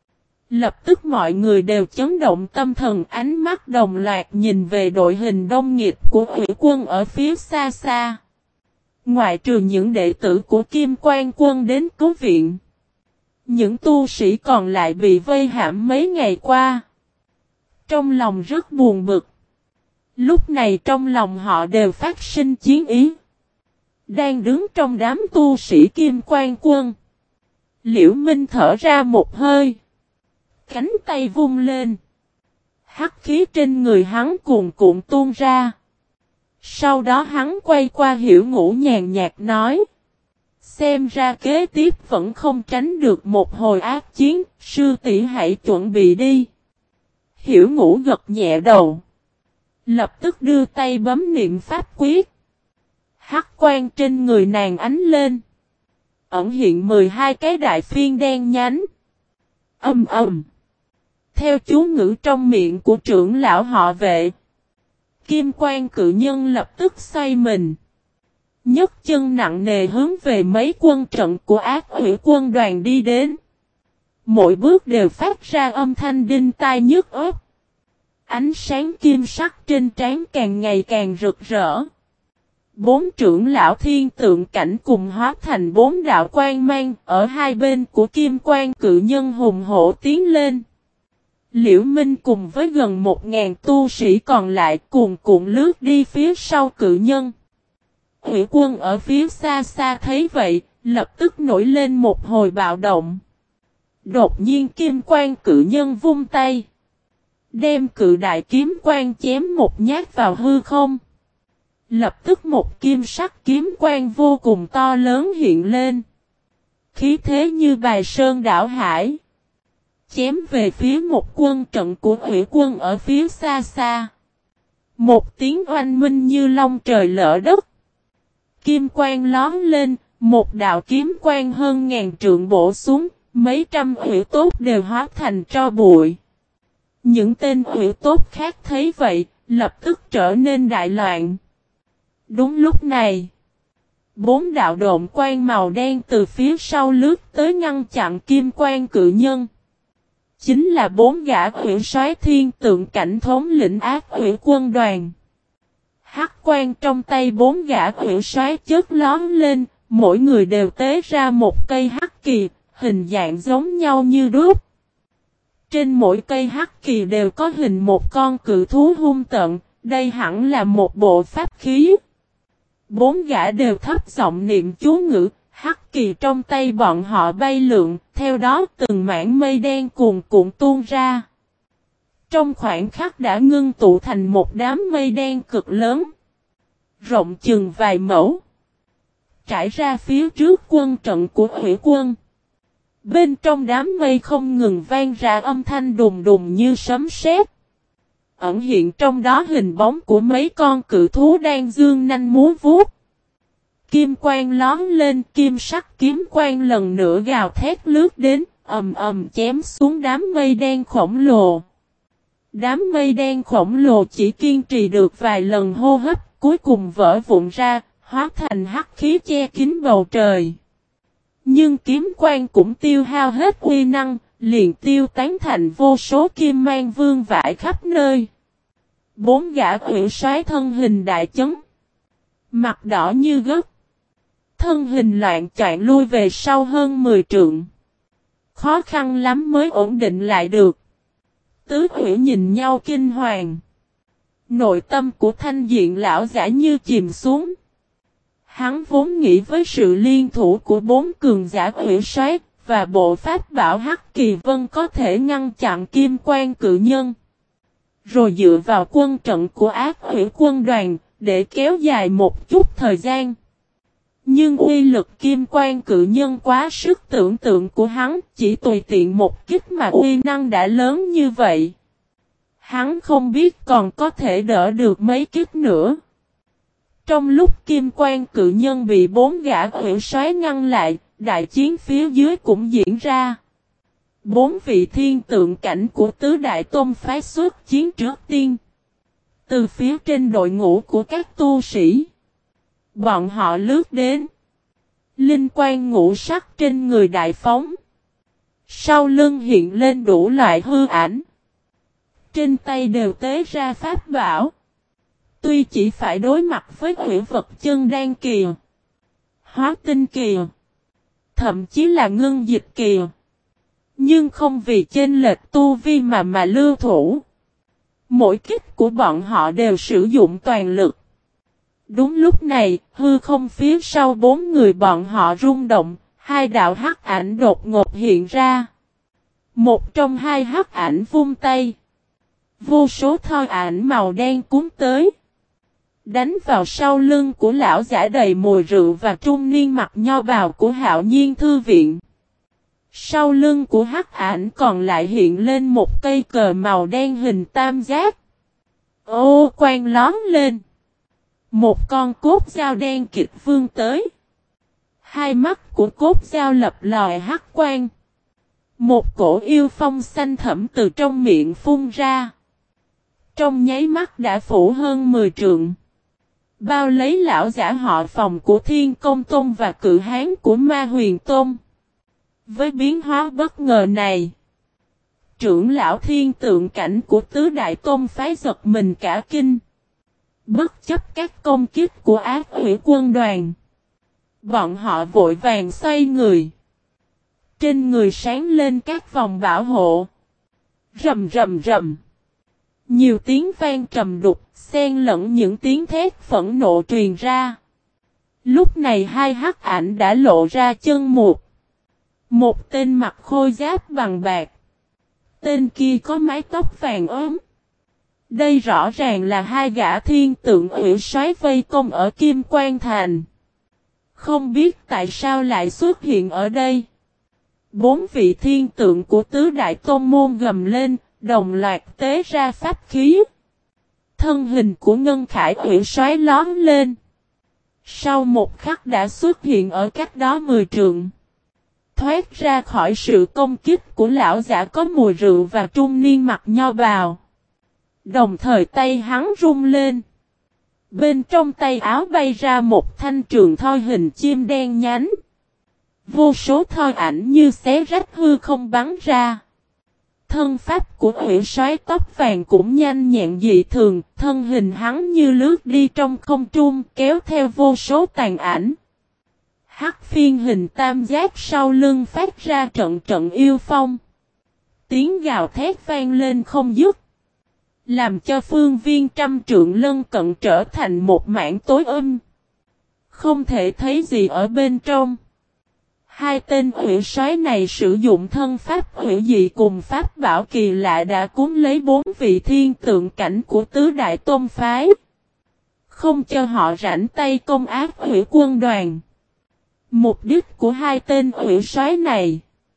Lập tức mọi người đều chấn động tâm thần, ánh mắt đồng loạt nhìn về đội hình đông nghịt của quỷ quân ở phía xa xa. Ngoại trừ những đệ tử của Kim Quan quân đến cứu viện. Những tu sĩ còn lại bị vây hãm mấy ngày qua. Trong lòng rất buồn bực. Lúc này trong lòng họ đều phát sinh chiến ý. Đang đứng trong đám tu sĩ Kim Quan quân. Liễu Minh thở ra một hơi. Cánh tay vung lên. Hắc khí trên người hắn cuồn cuộn tuôn ra. Sau đó hắn quay qua Hiểu Ngũ nhàn nhạt nói. Xem ra kế tiếp vẫn không tránh được một hồi ác chiến, sư tỷ hãy chuẩn bị đi. Hiểu Ngũ gật nhẹ đầu. Lập tức đưa tay bấm niệm pháp quyết. Hắc quang trên người nàng ánh lên. Ẩn hiện 12 cái đại phiên đen nhánh. Ầm ầm. Theo chú ngữ trong miệng của trưởng lão họ Vệ. Kim Quan cự nhân lập tức xoay mình. Nhấc chân nặng nề hướng về mấy quân trận của ác quỷ quân đoàn đi đến. Mỗi bước đều phát ra âm thanh đinh tai nhức óc. Ánh sáng kim sắc trên trán càng ngày càng rực rỡ. 4 trưởng lão thiên tượng cảnh cùng hóa thành 4 đạo quang mang ở hai bên của Kim Quan cự nhân hùng hổ tiến lên. Liễu Minh cùng với gần 1000 tu sĩ còn lại cuồn cuộn lướt đi phía sau cự nhân. Quỷ quân ở phía xa xa thấy vậy, lập tức nổi lên một hồi bạo động. Đột nhiên Kim Quan cự nhân vung tay. Đem cự đại kiếm quan chém một nhát vào hư không. Lập tức một kim sắc kiếm quan vô cùng to lớn hiện lên. Khí thế như bài sơn đảo hải. Chém về phía một quân trận của Hủy quân ở phía xa xa. Một tiếng oanh minh như long trời lỡ đất. Kim quang lón lên, một đạo kiếm quang hơn 1000 trượng bổ xuống, mấy trăm Hủy tốt đều hóa thành tro bụi. Những tên Hủy tốt khác thấy vậy, lập tức trở nên đại loạn. Đúng lúc này, 4 đạo độn quang màu đen từ phía sau lướt tới ngăn chặn Kim Quan cự nhân. Chính là 4 gã Hủy soái thiên tượng cảnh thống lĩnh ác Hủy quân đoàn. Hắc quang trong tay 4 gã Hủy soái chớp lón lên, mỗi người đều tế ra một cây hắc kỳ, hình dạng giống nhau như đúc. Trên mỗi cây hắc kỳ đều có hình một con cự thú hung tợn, đây hẳn là một bộ pháp khí. 4 gã đều thấp giọng niệm chú ngữ, hắc kỳ trong tay bọn họ bay lượn, theo đó từng mảng mây đen cuồn cuộn tuôn ra. Trong khoảnh khắc đã ngưng tụ thành một đám mây đen cực lớn, rộng chừng vài mẫu, trải ra phía trước quân trận của Hủy quân. Bên trong đám mây không ngừng vang ra âm thanh đùng đùng như sấm sét. Ẩn hiện trong đó hình bóng của mấy con cự thú đang dương nanh múa vuốt. Kim quang lón lên, kim sắc kiếm quang lần nữa gào thét lướt đến, ầm ầm chém xuống đám mây đen khổng lồ. Đám mây đen khổng lồ chỉ kiên trì được vài lần hô hấp, cuối cùng vỡ vụn ra, hóa thành hắc khí che kín bầu trời. Nhưng kiếm quang cũng tiêu hao hết uy năng, liền tiêu tán thành vô số kim mang vương vãi khắp nơi. 4 gã Hủy soái thân hình đại chấn, mặt đỏ như gấc, thân hình loạn choạng lui về sau hơn 10 trượng. Khó khăn lắm mới ổn định lại được. Tứ Hủy nhìn nhau kinh hoàng. Nội tâm của Thanh Diện lão giả như chìm xuống. Hắn vốn nghĩ với sự liên thủ của 4 cường giả Hủy Soái và bộ pháp bảo Hắc Kỳ Vân có thể ngăn chặn Kim Quan Cự Nhân. Rồi dựa vào quân trận của Ác Hủy quân đoàn để kéo dài một chút thời gian. Nhưng uy lực Kim Quan Cự Nhân quá sức tưởng tượng của hắn, chỉ tùy tiện một kích mà uy năng đã lớn như vậy. Hắn không biết còn có thể đỡ được mấy kích nữa. Trong lúc Kim Quan Cự Nhân bị 4 gã Hủy Soái ngăn lại, đại chiến phía dưới cũng diễn ra. 4 vị thiên tượng cảnh của tứ đại tôn phái xuất chiến trước tiên. Từ phía trên đội ngũ của các tu sĩ, bọn họ lướt đến. Linh quang ngũ sắc trên người đại phóng. Sau lưng hiện lên đủ loại hư ảnh. Trên tay đều tế ra pháp bảo. Tuy chỉ phải đối mặt với hủy vật chân đan kìa, hóa tinh kìa, thậm chí là ngưng dịch kìa, nhưng không vì chênh lệch tu vi mà lưu thủ. Mỗi kích của bọn họ đều sử dụng toàn lực. Đúng lúc này, hư không phía sau 4 người bọn họ rung động, 2 đạo hắc ảnh đột ngột hiện ra. Một trong 2 hắc ảnh vung tay. Vô số thoi ảnh màu đen cuốn tới. Đánh vào sau lưng của lão giả đầy mùi rượu và trung niên mặc nho bào của Hạo Nhiên Thư Viện. Sau lưng của hắc ảnh còn lại hiện lên một cây cờ màu đen hình tam giác. Ô quang lóm lên. Một con cốt dao đen kịch vươn tới. 2 mắt của cốt dao lập lòi hắc quang. Một cổ yêu phong xanh thẫm từ trong miệng phun ra. Trong nháy mắt đã phủ hơn 10 trượng. Bao lấy lão giả họ Phòng của Thiên Công Tôn và cự hán của Ma Huyền Tôn. Với biến hóa bất ngờ này, trưởng lão thiên tượng cảnh của tứ đại tôn phái giật mình cả kinh. Bất chấp các công kích của Ác Hủy quân đoàn, bọn họ vội vàng xoay người. Trên người sáng lên các vòng bảo hộ. Rầm rầm rầm. Nhiều tiếng vang trầm đục, xen lẫn những tiếng thét phẫn nộ truyền ra. Lúc này 2 hắc ảnh đã lộ ra chân một. Một tên mặc khôi giáp bằng bạc. Tên kia có mái tóc vàng ốm. Đây rõ ràng là 2 gã thiên tượng Hủy Soái vây công ở Kim Quan Thành. Không biết tại sao lại xuất hiện ở đây. 4 vị thiên tượng của tứ đại tôn môn gầm lên, đồng loạt tế ra pháp khí. Thân hình của Ngân Khải Hủy Soái lóm lên. Sau một khắc đã xuất hiện ở cách đó 10 trượng. Thoát ra khỏi sự công kích của lão giả có mùi rượu và trung niên mặc nho bào. Đồng thời tay hắn rung lên. Bên trong tay áo bay ra một thanh trường thoi hình chim đen nhánh. Vô số thoi ảnh như xé rách hư không bắn ra. Thân pháp của Hủy Soái tóc vàng cũng nhanh nhẹn dị thường, thân hình hắn như lướt đi trong không trung kéo theo vô số tàn ảnh. Hắc phiên hình tam giác sau lưng phát ra trận trận yêu phong. Tiếng gào thét vang lên không dứt. Làm cho phương viên trăm trượng lân cận trở thành một mảng tối không thể thấy gì ở bên trong. 2 tên Hủy Soái này sử dụng thân pháp hủy dị cùng pháp bảo kỳ lạ đã cuốn lấy 4 vị thiên tượng cảnh của tứ đại tôn phái. Không cho họ rảnh tay công Ác Hủy quân đoàn. Mục đích của 2 tên Hủy Soái này,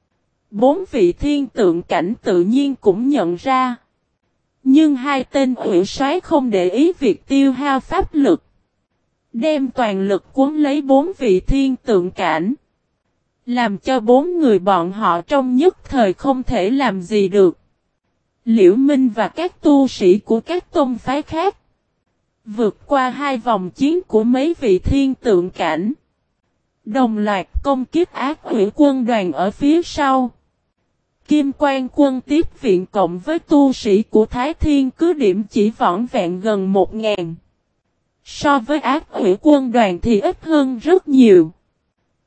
4 vị thiên tượng cảnh tự nhiên cũng nhận ra. Nhưng 2 tên Hủy Soái không để ý việc tiêu hao pháp lực. Đem toàn lực cuốn lấy 4 vị thiên tượng cảnh. Làm cho 4 người bọn họ trong nhất thời không thể làm gì được. Liễu Minh và các tu sĩ của các tôn phái khác vượt qua 2 vòng chiến của mấy vị thiên tượng cảnh. Đồng loạt công kích Ác Hủy quân đoàn ở phía sau. Kim Quan quân tiếp viện cộng với tu sĩ của Thái Thiên cứ điểm chỉ vỏn vẹn gần 1000. So với Ác Hủy quân đoàn thì ít hơn rất nhiều.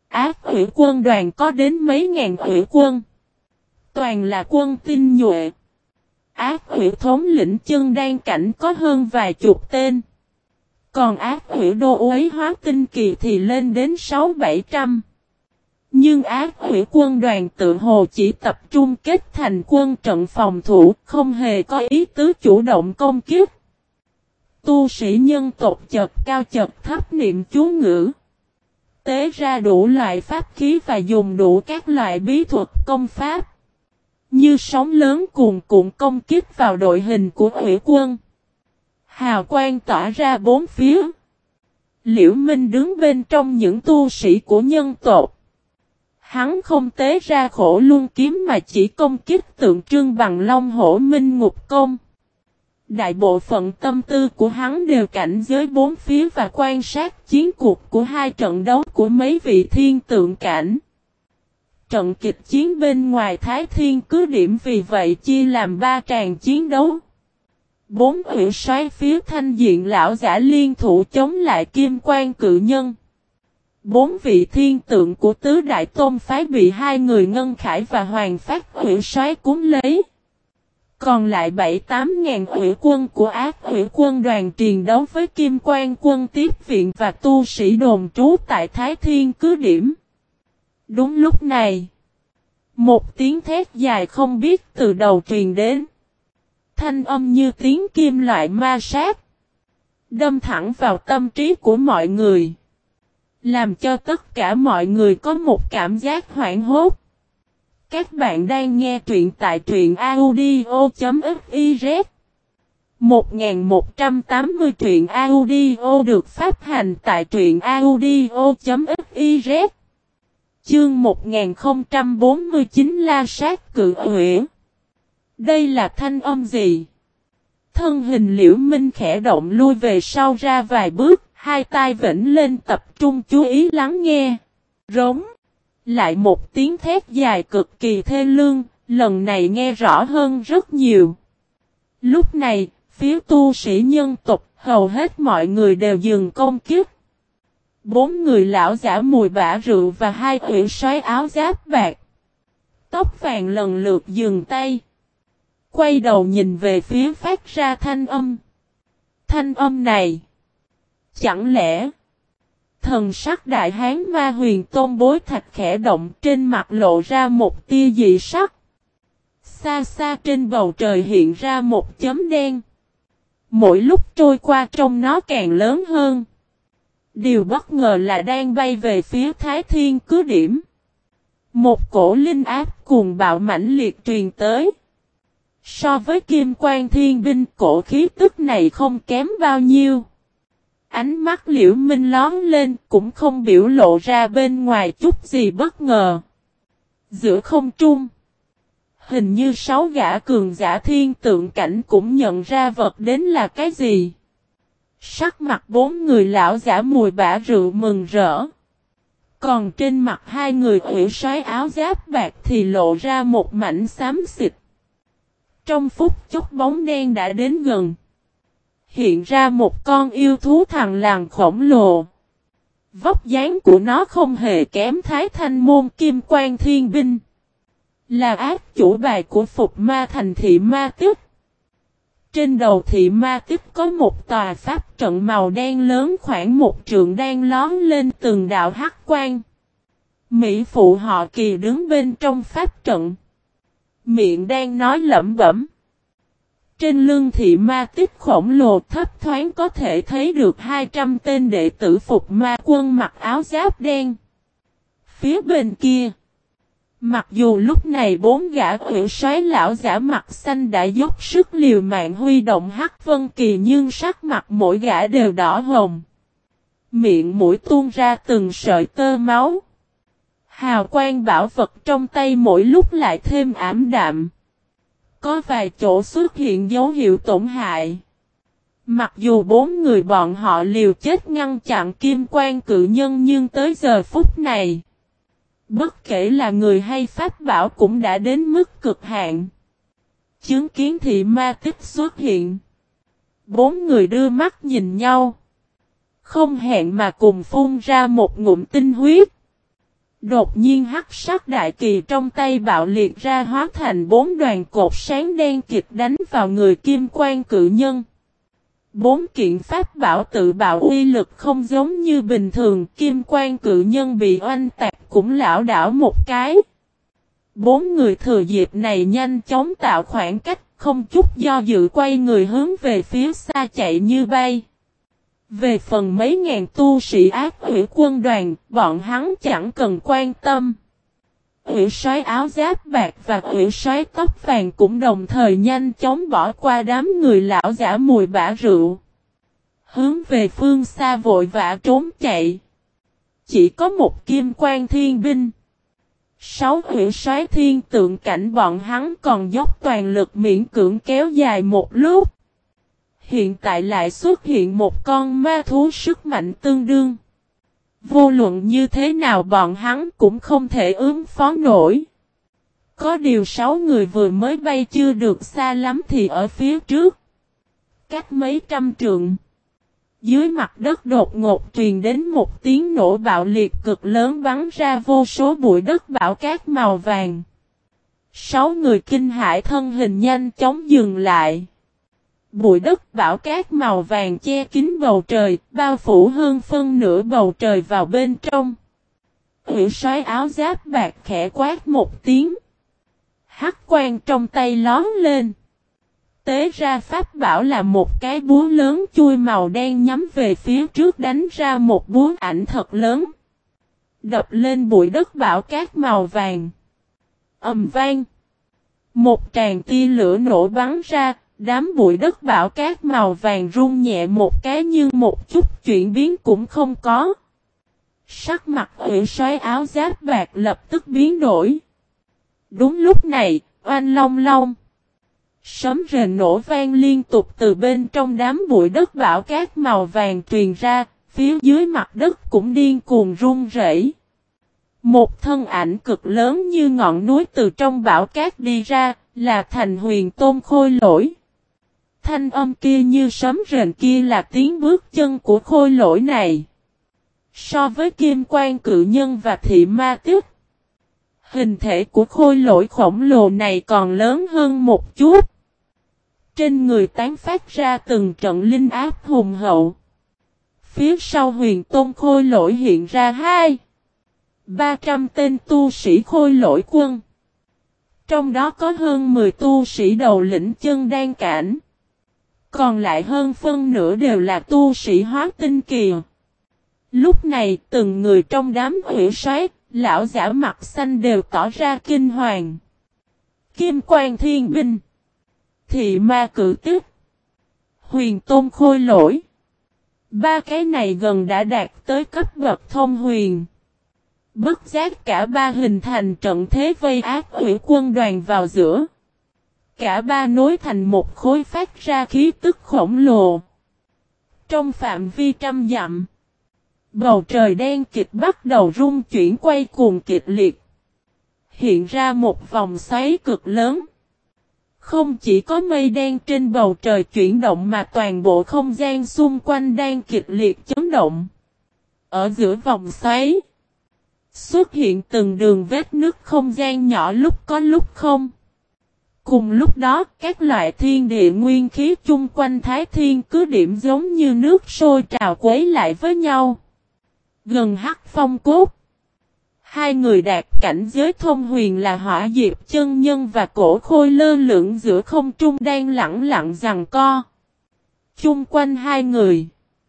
Ác Hủy quân đoàn có đến mấy ngàn hủy quân. Toàn là quân tinh nhuệ. Ác Hủy thống lĩnh chân đan cảnh có hơn vài chục tên. Còn Ác Hủy đô uế hóa tinh kỳ thì lên đến 600-700. Nhưng Ác Hủy quân đoàn tự hồ chỉ tập trung kết thành quân trận phòng thủ, không hề có ý tứ chủ động công kích. Tu sĩ nhân tộc chợt cao chợt thấp niệm chú ngữ. Tế ra đủ loại pháp khí và dùng đủ các loại bí thuật công pháp. Như sóng lớn cuồn cuộn công kích vào đội hình của Hủy quân. Hào quang tỏa ra bốn phía. Liễu Minh đứng bên trong những tu sĩ của nhân tộc. Hắn không tế ra Khổ Luân kiếm mà chỉ công kích tượng trưng bằng Long Hổ Minh Ngục Công. Đại bộ phận tâm tư của hắn đều cảnh giới bốn phía và quan sát chiến cuộc của hai trận đấu của mấy vị thiên tượng cảnh. Trận kịch chiến bên ngoài Thái Thiên cứ điểm vì vậy chia làm 3 tràng chiến đấu. 4 hủy soái phía Thanh Diện lão giả liên thủ chống lại Kim Quan cự nhân. 4 vị thiên tượng của tứ đại tôn phái bị 2 người Ngân Khải và Hoàng Phát hủy soái cuốn lấy. Còn lại 7-8 ngàn hủy quân của Ác Hủy quân đoàn triền đấu với Kim Quan quân tiếp viện và tu sĩ đồn trú tại Thái Thiên cứ điểm. Đúng lúc này, một tiếng thét dài không biết từ đầu truyền đến. Thanh âm như tiếng kim loại ma sát, đâm thẳng vào tâm trí của mọi người, làm cho tất cả mọi người có một cảm giác hoảng hốt. Các bạn đang nghe truyện tại truyện audio.fiz 1180 truyện audio được phát hành tại truyện audio.fiz. Chương 1049 La Sát Cự Uyển. Đây là thanh âm gì? Thân hình Liễu Minh khẽ động lui về sau ra vài bước, hai tai vểnh lên tập trung chú ý lắng nghe. Rống. Lại một tiếng thét dài cực kỳ thê lương, lần này nghe rõ hơn rất nhiều. Lúc này, phía tu sĩ nhân tộc, hầu hết mọi người đều dừng công kích. 4 người lão giả mùi bã rượu và 2 hủy soái áo giáp bạc, tóc vàng lần lượt dừng tay. Quay đầu nhìn về phía phát ra thanh âm. Thanh âm này, chẳng lẽ... Thần sắc đại hán Ma Huyền Tôn Bối Thạch khẽ động, trên mặt lộ ra một tia dị sắc. Xa xa trên bầu trời hiện ra một chấm đen. Mỗi lúc trôi qua trông nó càng lớn hơn. Điều bất ngờ là đang bay về phía Thái Thiên cứ điểm. Một cổ linh áp cuồng bạo mãnh liệt truyền tới. So với Kim Quan Thiên binh, cổ khí tức này không kém bao nhiêu. Ánh mắt Liễu Minh lóm lên, cũng không biểu lộ ra bên ngoài chút gì bất ngờ. Giữa không trung, hình như 6 gã cường giả thiên tượng cảnh cũng nhận ra vật đến là cái gì. Sắc mặt 4 người lão giả mùi bã rượu mừng rỡ. Còn trên mặt 2 người hủy soái áo giáp bạc thì lộ ra một mảnh xám xịt. Trong phút chốc bóng đen đã đến gần. Hiện ra một con yêu thú thằn lằn khổng lồ. Vóc dáng của nó không hề kém Thái Thanh môn Kim Quan Thiên binh. Là ác chủ bài của Phục Ma thành thị Ma Tích. Trên đầu thị Ma Tích có một tòa pháp trận màu đen lớn khoảng 1 trượng đang lóm lên từng đạo hắc quang. Mỹ phụ họ Kỳ đứng bên trong pháp trận. Miệng đang nói lẩm bẩm. Trên lưng thị Ma Tích khổng lồ thấp thoáng có thể thấy được 200 tên đệ tử Phục Ma quân mặc áo giáp đen. Phía bên kia, mặc dù lúc này 4 gã hủy soái lão giả mặt xanh đã dốc sức liều mạng huy động hắc vân kỳ, nhưng sắc mặt mỗi gã đều đỏ hồng. Miệng mũi tuôn ra từng sợi tơ máu. Hào quang bảo vật trong tay mỗi lúc lại thêm ảm đạm. Có vài chỗ xuất hiện dấu hiệu tổn hại. Mặc dù 4 người bọn họ liều chết ngăn chặn Kim Quan cự nhân, nhưng tới giờ phút này, bất kể là người hay pháp bảo cũng đã đến mức cực hạn. Chứng kiến thị Ma Tích xuất hiện, 4 người đưa mắt nhìn nhau, không hẹn mà cùng phun ra một ngụm tinh huyết. Đột nhiên hắc sắc đại kỳ trong tay bạo liệt ra hóa thành 4 đoàn cột sáng đen kịt đánh vào người Kim Quan cự nhân. 4 kiện pháp bảo tự bạo uy lực không giống như bình thường, Kim Quan cự nhân bị oanh tạc cũng lảo đảo một cái. 4 người thừa dịp này nhanh chóng tạo khoảng cách, không chút do dự quay người hướng về phía xa chạy như bay. Về phần mấy ngàn tu sĩ ác ủy quân đoàn, bọn hắn chẳng cần quan tâm. Ủy soái áo giáp bạc và ủy soái tóc vàng cũng đồng thời nhanh chóng bỏ qua đám người lão giả mùi bã rượu. Hướng về phương xa vội vã trốn chạy. Chỉ có một Kim Quan thiên binh. 6 ủy soái thiên tượng cảnh bọn hắn còn dốc toàn lực miễn cưỡng kéo dài một lúc. Hiện tại lại xuất hiện một con ma thú sức mạnh tương đương. Vô luận như thế nào bọn hắn cũng không thể ứng phó nổi. Có điều 6 người vừa mới bay chưa được xa lắm thì ở phía trước. Cách mấy trăm trượng. Dưới mặt đất đột ngột truyền đến một tiếng nổ bạo liệt cực lớn bắn ra vô số bụi đất bão cát màu vàng. 6 người kinh hãi thân hình nhanh chóng dừng lại. Bụi đất bão cát màu vàng che kín bầu trời, bao phủ hơn phân nửa bầu trời vào bên trong. Ủy soái áo giáp bạc khẽ quát một tiếng. Hắc quang trong tay lóm lên. Tế ra pháp bảo là một cái búa lớn chui màu đen nhắm về phía trước đánh ra một búa ảnh thật lớn. Đập lên bụi đất bão cát màu vàng. Ầm vang. Một tràng tia lửa nổ bắn ra. Đám bụi đất bão cát màu vàng rung nhẹ một cái nhưng một chút chuyển biến cũng không có. Sắc mặt ủy soái áo giáp bạc lập tức biến đổi. Đúng lúc này, oanh long long. Sấm rền nổ vang liên tục từ bên trong đám bụi đất bão cát màu vàng truyền ra, phía dưới mặt đất cũng điên cuồng rung rẩy. Một thân ảnh cực lớn như ngọn núi từ trong bão cát đi ra, là Thành Huyền Tôn Khôi Lỗi. Thanh âm kia như sấm rền kia là tiếng bước chân của khôi lỗi này. So với Kim Quan cự nhân và thị ma tức, hình thể của khôi lỗi khổng lồ này còn lớn hơn một chút. Trên người tán phát ra từng trận linh áp hùng hậu. Phía sau Huyền Tôn Khôi Lỗi hiện ra 200-300 tên tu sĩ khôi lỗi quân. Trong đó có hơn 10 tu sĩ đầu lĩnh chân đan cảnh. Còn lại hơn phân nửa đều là tu sĩ hóa tinh kỳ. Lúc này từng người trong đám ủy soái, lão giả mặt xanh đều tỏ ra kinh hoàng. Kim Quan thiên binh, thị ma cử tức, Huyền Tôn Khôi Lỗi. 3 cái này gần đã đạt tới cấp bậc thông huyền. Bất giác cả 3 hình thành trận thế vây áp ủy quân đoàn vào giữa. Cả 3 nối thành một khối phát ra khí tức khổng lồ. Trong phạm vi trăm dặm, bầu trời đen kịt bắt đầu rung chuyển quay cuồng kịch liệt. Hiện ra một vòng xoáy cực lớn. Không chỉ có mây đen trên bầu trời chuyển động mà toàn bộ không gian xung quanh đang kịch liệt chấn động. Ở giữa vòng xoáy, xuất hiện từng đường vết nứt không gian nhỏ lúc có lúc không. Cùng lúc đó, các loại thiên địa nguyên khí chung quanh Thái Thiên cứ điểm giống như nước sôi trào quấy lại với nhau. Gần Hắc Phong Cốt, 2 người đạt cảnh giới thông huyền là Hỏa Diệp chân nhân và Cổ Khôi lơ lửng giữa không trung đang lẳng lặng giằng co. Chung quanh 2 người,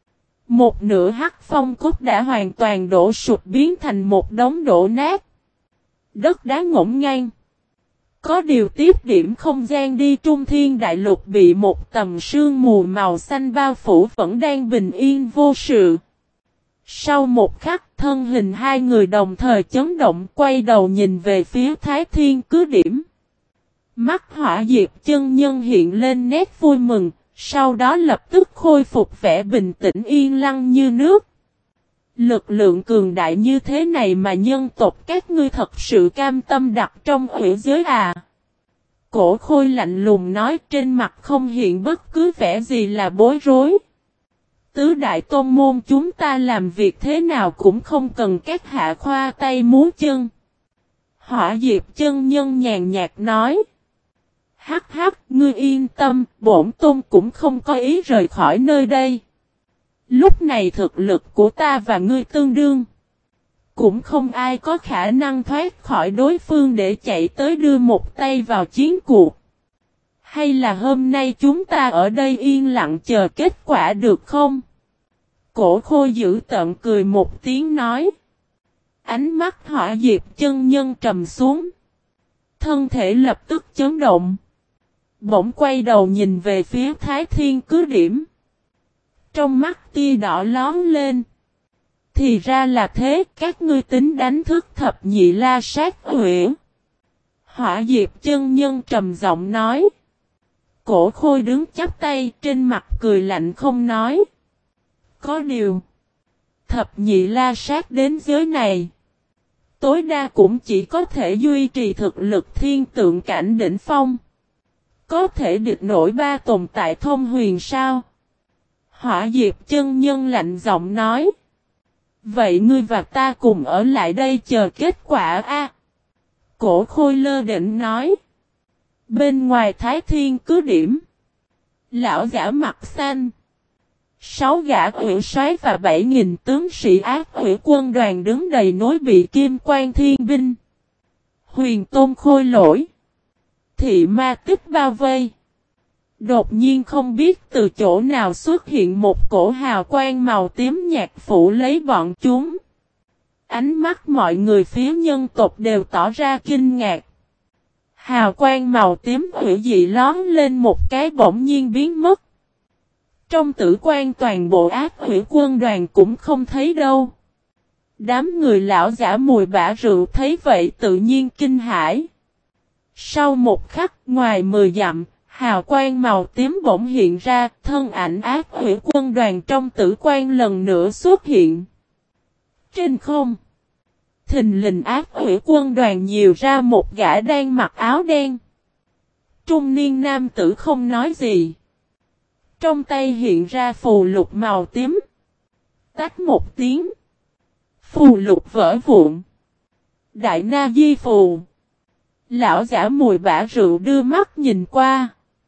một nửa Hắc Phong Cốt đã hoàn toàn đổ sụp biến thành một đống đổ nát. Đất đá ngổn ngang. Có điều tiếp điểm không gian đi Trung Thiên Đại Lục bị một tầm sương mù màu xanh bao phủ vẫn đang bình yên vô sự. Sau một khắc, thân hình 2 người đồng thời chấn động quay đầu nhìn về phía Thái Thiên cứ điểm. Mắt Hỏa Diệp chân nhân hiện lên nét vui mừng, sau đó lập tức khôi phục vẻ bình tĩnh yên lặng như nước. Lực lượng cường đại như thế này mà nhân tộc các ngươi thật sự cam tâm đặt trong hủy giới à? Cổ Khôi lạnh lùng nói, trên mặt không hiện bất cứ vẻ gì là bối rối. Tứ đại tôn môn chúng ta làm việc thế nào cũng không cần các hạ khoa tay múa chân. Hỏa Diệp chân nhân nhàn nhạt nói. Hắc hắc, ngươi yên tâm, bổn tôn cũng không có ý rời khỏi nơi đây. Lúc này thực lực của ta và ngươi tương đương. Cũng không ai có khả năng thoát khỏi đối phương để chạy tới đưa một tay vào chiến cuộc. Hay là hôm nay chúng ta ở đây yên lặng chờ kết quả được không? Cổ Khôi giữ tợn cười một tiếng nói. Ánh mắt Hỏa Diệp chân nhân trầm xuống. Thân thể lập tức chấn động. Bỗng quay đầu nhìn về phía Thái Thiên cứ điểm. Trong mắt tia đỏ lón lên. Thì ra là thế, các ngươi tính đánh thức thập nhị la sát huyễn. Hỏa Diệp chân nhân trầm giọng nói. Cổ Khôi đứng chắp tay trên mặt cười lạnh không nói. Có điều. Thập nhị la sát đến giới này. Tối đa cũng chỉ có thể duy trì thực lực thiên tượng cảnh đỉnh phong. Có thể địch nổi ba tồn tại thông huyền sao? Hỏa Diệp chân nhân lạnh giọng nói. Vậy ngươi và ta cùng ở lại đây chờ kết quả a. Cổ Khôi lơ định nói. Bên ngoài Thái Thiên cứ điểm. Lão giả mặt xanh. 6 gã ủy soái và 7.000 tướng sĩ ác ủy quân đoàn đứng đầy nối bị kim quan thiên binh. Huyền Tôn Khôi Lỗi. Thị Ma Tích bao vây. Đột nhiên không biết từ chỗ nào xuất hiện một cổ hào quang màu tím nhạt phủ lấy bọn chúng. Ánh mắt mọi người phía nhân tộc đều tỏ ra kinh ngạc. Hào quang màu tím hủy dị lón lên một cái bỗng nhiên biến mất. Trong tử quan toàn bộ ác hủy quân đoàn cũng không thấy đâu. Đám người lão giả mùi bã rượu thấy vậy tự nhiên kinh hãi. Sau một khắc ngoài 10 dặm, hào quang màu tím bỗng hiện ra, thân ảnh ác hủy quân đoàn trong tử quan lần nữa xuất hiện. Trên không, thình lình ác hủy quân đoàn nhiều ra một gã đang mặc áo đen. Trung niên nam tử không nói gì. Trong tay hiện ra phù lục màu tím. Tách một tiếng. Phù lục vỡ vụn. Đại Na Di Phù. Lão giả mùi bã rượu đưa mắt nhìn qua.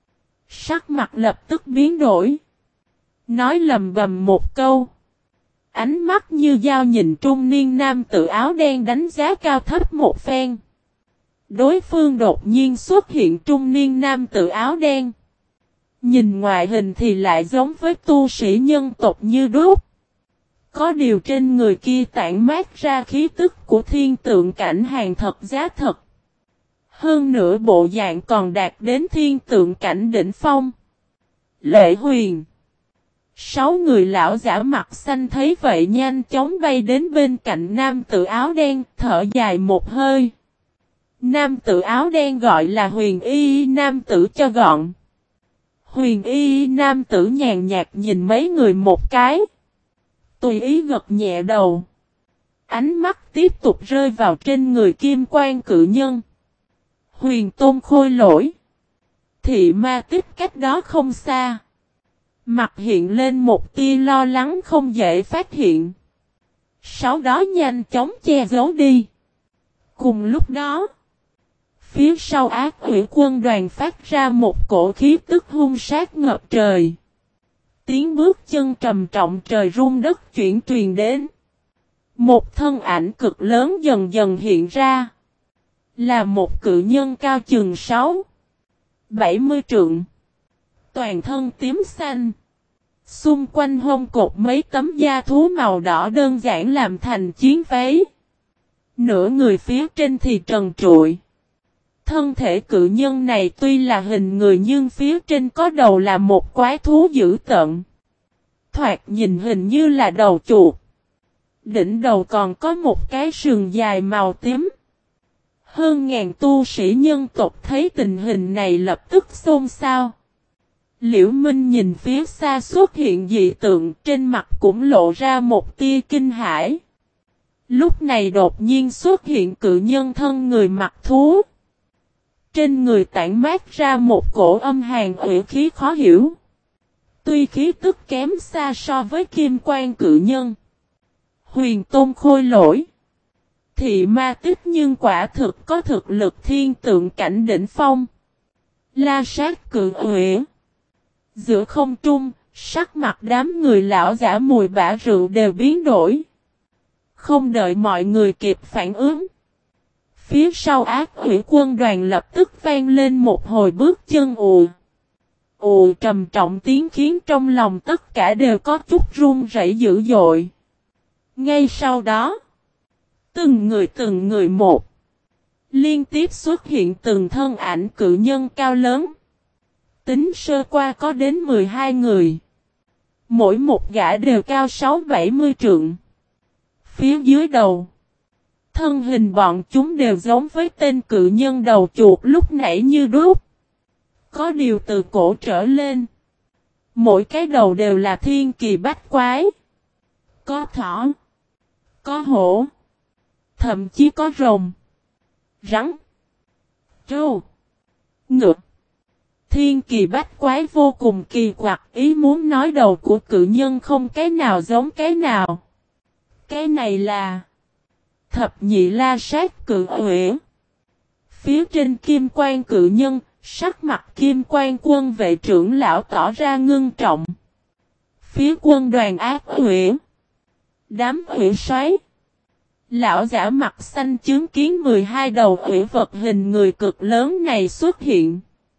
Sắc mặt lập tức biến đổi. Nói lầm bầm một câu. Ánh mắt như dao nhìn trung niên nam tử áo đen đánh giá cao thấp một phen. Đối phương đột nhiên xuất hiện trung niên nam tử áo đen. Nhìn ngoại hình thì lại giống với tu sĩ nhân tộc như đúc. Có điều trên người kia tản mát ra khí tức của thiên tượng cảnh hàng thật giá thật. Hơn nữa bộ dạng còn đạt đến thiên tượng cảnh đỉnh phong. Lệ Huyền. 6 người lão giả mặt xanh thấy vậy nhanh chóng bay đến bên cạnh nam tử áo đen, thở dài một hơi. Nam tử áo đen gọi là Huyền Y nam tử cho gọn. Huyền Y nam tử nhàn nhạt nhìn mấy người một cái. Tùy ý gật nhẹ đầu. Ánh mắt tiếp tục rơi vào trên người kim quan cự nhân. Huyền Tôn Khôi Lỗi. Thị Ma Tích cách đó không xa. Mặt hiện lên một tia lo lắng không dễ phát hiện. Sau đó nhanh chóng che giấu đi. Cùng lúc đó, phía sau ác hủy quân đoàn phát ra một cổ khí tức hung sát ngập trời. Tiếng bước chân trầm trọng trời rung đất chuyển truyền đến. Một thân ảnh cực lớn dần dần hiện ra. Là một cự nhân cao chừng 6-70 trượng. Toàn thân tím xanh. Xung quanh hông cột mấy tấm da thú màu đỏ đơn giản làm thành chiến váy. Nửa người phía trên thì trần trụi. Thân thể cự nhân này tuy là hình người nhưng phía trên có đầu là một quái thú dữ tợn. Thoạt nhìn hình như là đầu chuột. Đỉnh đầu còn có một cái sừng dài màu tím. Hơn ngàn tu sĩ nhân tộc thấy tình hình này lập tức xôn xao. Liễu Minh nhìn phía xa xuất hiện dị tượng, trên mặt cũng lộ ra một tia kinh hãi. Lúc này đột nhiên xuất hiện cự nhân thân người mặc thú. Trên người tản mát ra một cổ âm hàn ủy khí khó hiểu. Tuy khí tức kém xa so với kim quan cự nhân, huyền tôn khôi lỗi, thị ma tích nhưng quả thực có thực lực thiên tượng cảnh đỉnh phong. La sát cự uyển. Giữa không trung, sắc mặt đám người lão giả mùi bã rượu đều biến đổi. Không đợi mọi người kịp phản ứng, phía sau ác quỷ quân đoàn lập tức vang lên một hồi bước chân ù. Ù trầm trọng tiếng khiến trong lòng tất cả đều có chút run rẩy dữ dội. Ngay sau đó, từng người một, liên tiếp xuất hiện từng thân ảnh cự nhân cao lớn. Tính sơ qua có đến 12 người. Mỗi một gã đều cao 6-70 trượng. Phía dưới đầu, thân hình bọn chúng đều giống với tên cự nhân đầu chuột lúc nãy như đúc. Có điều từ cổ trở lên, mỗi cái đầu đều là thiên kỳ bách quái. Có thỏ, có hổ, thậm chí có rồng, rắn, trâu, ngựa. Thiên kỳ bách quái vô cùng kỳ quặc, ý muốn nói đầu của cự nhân không cái nào giống cái nào. Cái này là thập nhị la sát cự uyển. Phía trên kim quan cự nhân, sắc mặt kim quan quân vệ trưởng lão tỏ ra ngưng trọng. Phía quân đoàn ác uyển, đám uyển xoáy, lão giả mặt xanh chứng kiến 12 đầu uyển vật hình người cực lớn này xuất hiện.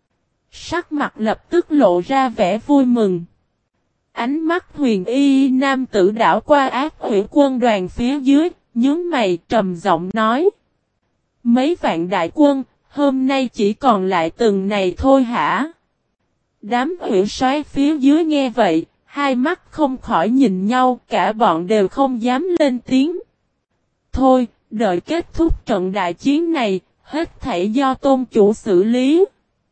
Sắc mặt lập tức lộ ra vẻ vui mừng. Ánh mắt huyền y nam tử đảo qua ác quỷ quân đoàn phía dưới, nhướng mày trầm giọng nói. Mấy vạn đại quân, hôm nay chỉ còn lại từng này thôi hả? Đám quỷ soái phía dưới nghe vậy, hai mắt không khỏi nhìn nhau, cả bọn đều không dám lên tiếng. Thôi, đợi kết thúc trận đại chiến này, hết thảy do tôn chủ xử lý.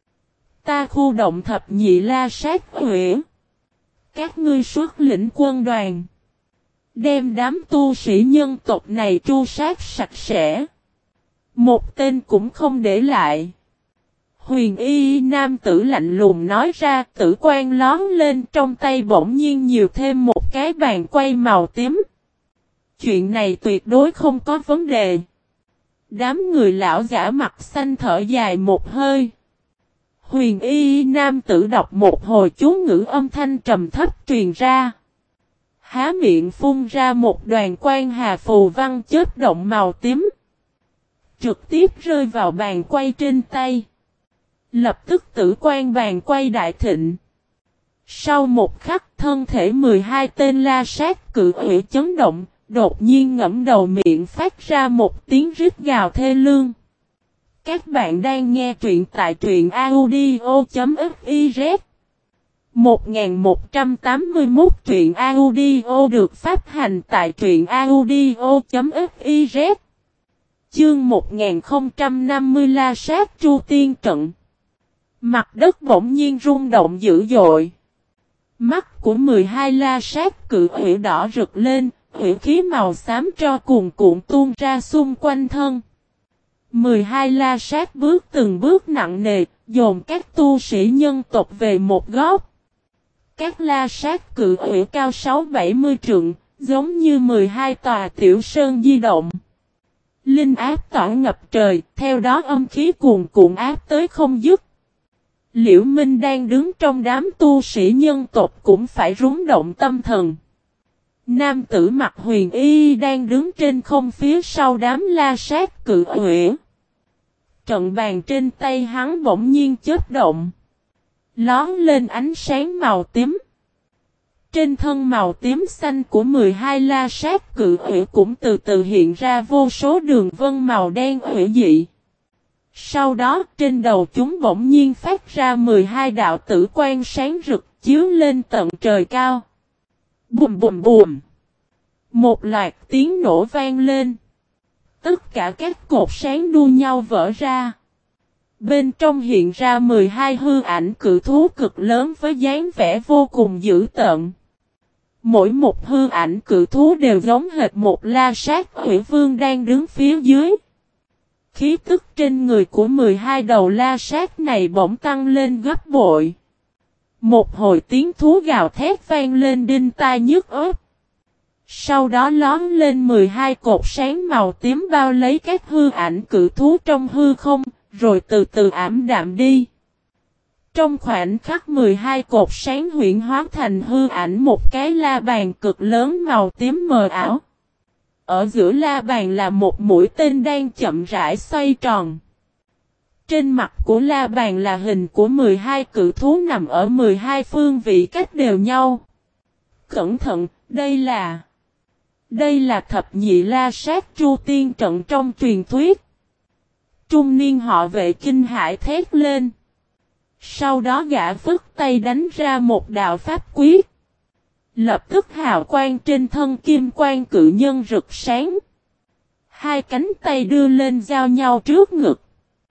Ta khu động thập nhị la sát uyển. Các ngươi xuất lĩnh quân đoàn, đem đám tu sĩ nhân tộc này tru sát sạch sẽ. Một tên cũng không để lại. Huyền y nam tử lạnh lùng nói ra, tử quan lón lên trong tay bỗng nhiên nhiều thêm một cái bàn quay màu tím. Chuyện này tuyệt đối không có vấn đề. Đám người lão giả mặt xanh thở dài một hơi. Huyền y nam tử đọc một hồi chú ngữ âm thanh trầm thấp truyền ra. Há miệng phun ra một đoàn quang hà phù văn chớp động màu tím. Trực tiếp rơi vào bàn quay trên tay. Lập tức tử quan bàn quay đại thịnh. Sau một khắc thân thể 12 tên la sát cự uyển chấn động, đột nhiên ngẫm đầu miệng phát ra một tiếng rít gào thê lương. Các bạn đang nghe truyện tại truyện audio.fiz 1181 truyện audio được phát hành tại truyện audio.fiz. Chương 1050 La sát Chu Tiên Trận. Mặt đất bỗng nhiên rung động dữ dội. Mắt của 12 la sát cự uyển đỏ rực lên, uyển khí màu xám tro cuồn cuộn tuôn ra xung quanh thân. 12 la sát bước từng bước nặng nề, dồn các tu sĩ nhân tộc về một góc. Các la sát cự uyển cao 6-70 trượng, giống như 12 tòa tiểu sơn di động. Linh áp tỏa ngập trời, theo đó âm khí cuồn cuộn áp tới không dứt. Liễu Minh đang đứng trong đám tu sĩ nhân tộc cũng phải rúng động tâm thần. Nam tử mặc huyền y đang đứng trên không phía sau đám la sát cự uyển. Trận bàn trên tay hắn bỗng nhiên chớp động, lóe lên ánh sáng màu tím. Trên thân màu tím xanh của 12 la sát cự uyển cũng từ từ hiện ra vô số đường vân màu đen uyển dị. Sau đó trên đầu chúng bỗng nhiên phát ra 12 đạo tử quang sáng rực chiếu lên tận trời cao. Bùm bùm bùm. Một loạt tiếng nổ vang lên. Tất cả các cột sáng đua nhau vỡ ra. Bên trong hiện ra 12 hư ảnh cự thú cực lớn với dáng vẻ vô cùng dữ tợn. Mỗi một hư ảnh cự thú đều giống hệt một la sát uyển vương đang đứng phía dưới. Khí tức trên người của 12 đầu la sát này bỗng tăng lên gấp bội. Một hồi tiếng thú gào thét vang lên đinh tai nhức óc. Sau đó lóm lên 12 cột sáng màu tím bao lấy các hư ảnh cự thú trong hư không, rồi từ từ ảm đạm đi. Trong khoảnh khắc 12 cột sáng huyễn hóa thành hư ảnh một cái la bàn cực lớn màu tím mờ ảo. Ở giữa la bàn là một mũi tên đang chậm rãi xoay tròn. Trên mặt của la bàn là hình của 12 cự thú nằm ở 12 phương vị cách đều nhau. Cẩn thận, đây là thập nhị la sát chu tiên trận trong truyền thuyết. Trung niên họ Vệ kinh hãi thét lên. Sau đó gã phất tay đánh ra một đạo pháp quyết. Lập tức hào quang trên thân kim quang cự nhân rực sáng. Hai cánh tay đưa lên giao nhau trước ngực.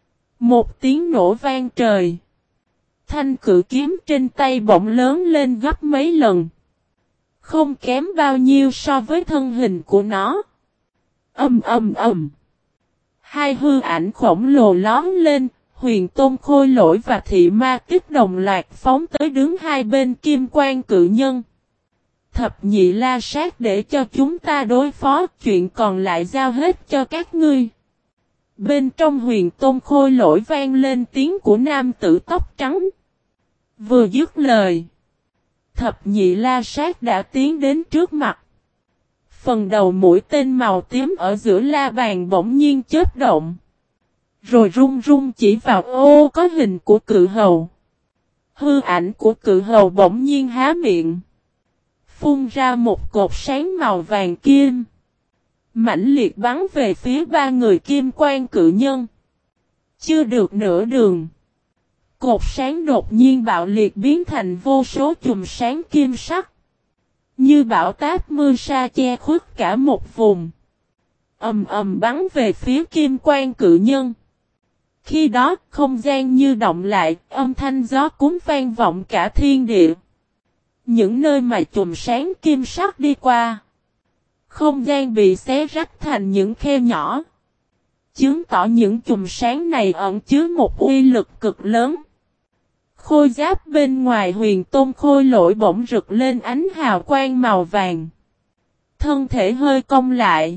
Một tiếng nổ vang trời. Thanh cự kiếm trên tay bỗng lớn lên gấp mấy lần. Không kém bao nhiêu so với thân hình của nó. Ầm ầm ầm. Hai hư ảnh khổng lồ lóm lên, Huyền Tôn Khôi Lỗi và Thị Ma Kích đồng loạt phóng tới đứng hai bên kim quang cự nhân. Thập nhị la sát để cho chúng ta đối phó, chuyện còn lại giao hết cho các ngươi. Bên trong Huyền Tôn Khôi Lỗi vang lên tiếng của nam tử tóc trắng. Vừa dứt lời, thập nhị la sát đã tiến đến trước mặt. Phần đầu mũi tên màu tím ở giữa la bàn bỗng nhiên chớp động. Rồi run run chỉ vào ô có hình của cự hầu. Hư ảnh của cự hầu bỗng nhiên há miệng. Phun ra một cột sáng màu vàng kim. Mãnh liệt bắn về phía ba người kim quan cự nhân. Chưa được nửa đường. Cột sáng đột nhiên bạo liệt biến thành vô số chùm sáng kim sắc. Như bão táp mưa sa che khuất cả một vùng. Ầm ầm bắn về phía kim quan cự nhân. Khi đó không gian như động lại, âm thanh gió cuốn vang vọng cả thiên địa. Những nơi mà chùm sáng kim sắc đi qua. Không gian bị xé rách thành những khe nhỏ. Chứng tỏ những chùm sáng này ẩn chứa một uy lực cực lớn. Khôi giáp bên ngoài Huyền Tôn Khôi Lỗi bỗng rực lên ánh hào quang màu vàng. Thân thể hơi cong lại.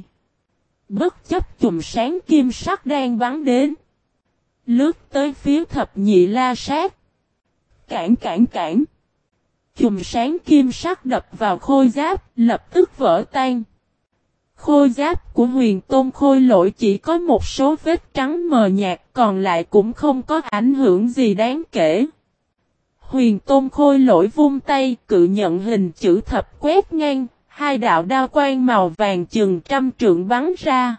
Bất chấp chùm sáng kim sắc đang bắn đến. Lướt tới phía thập nhị la sát. Cản. Chùm sáng kim sắc đập vào khôi giáp, lập tức vỡ tan. Khôi giáp của Huyền Tôn Khôi Lỗi chỉ có một số vết trắng mờ nhạt, còn lại cũng không có ảnh hưởng gì đáng kể. Huyền Tôn Khôi Lỗi vung tay, cự nhận hình chữ thập quét ngang, hai đạo đao quang màu vàng chừng trăm trượng bắn ra.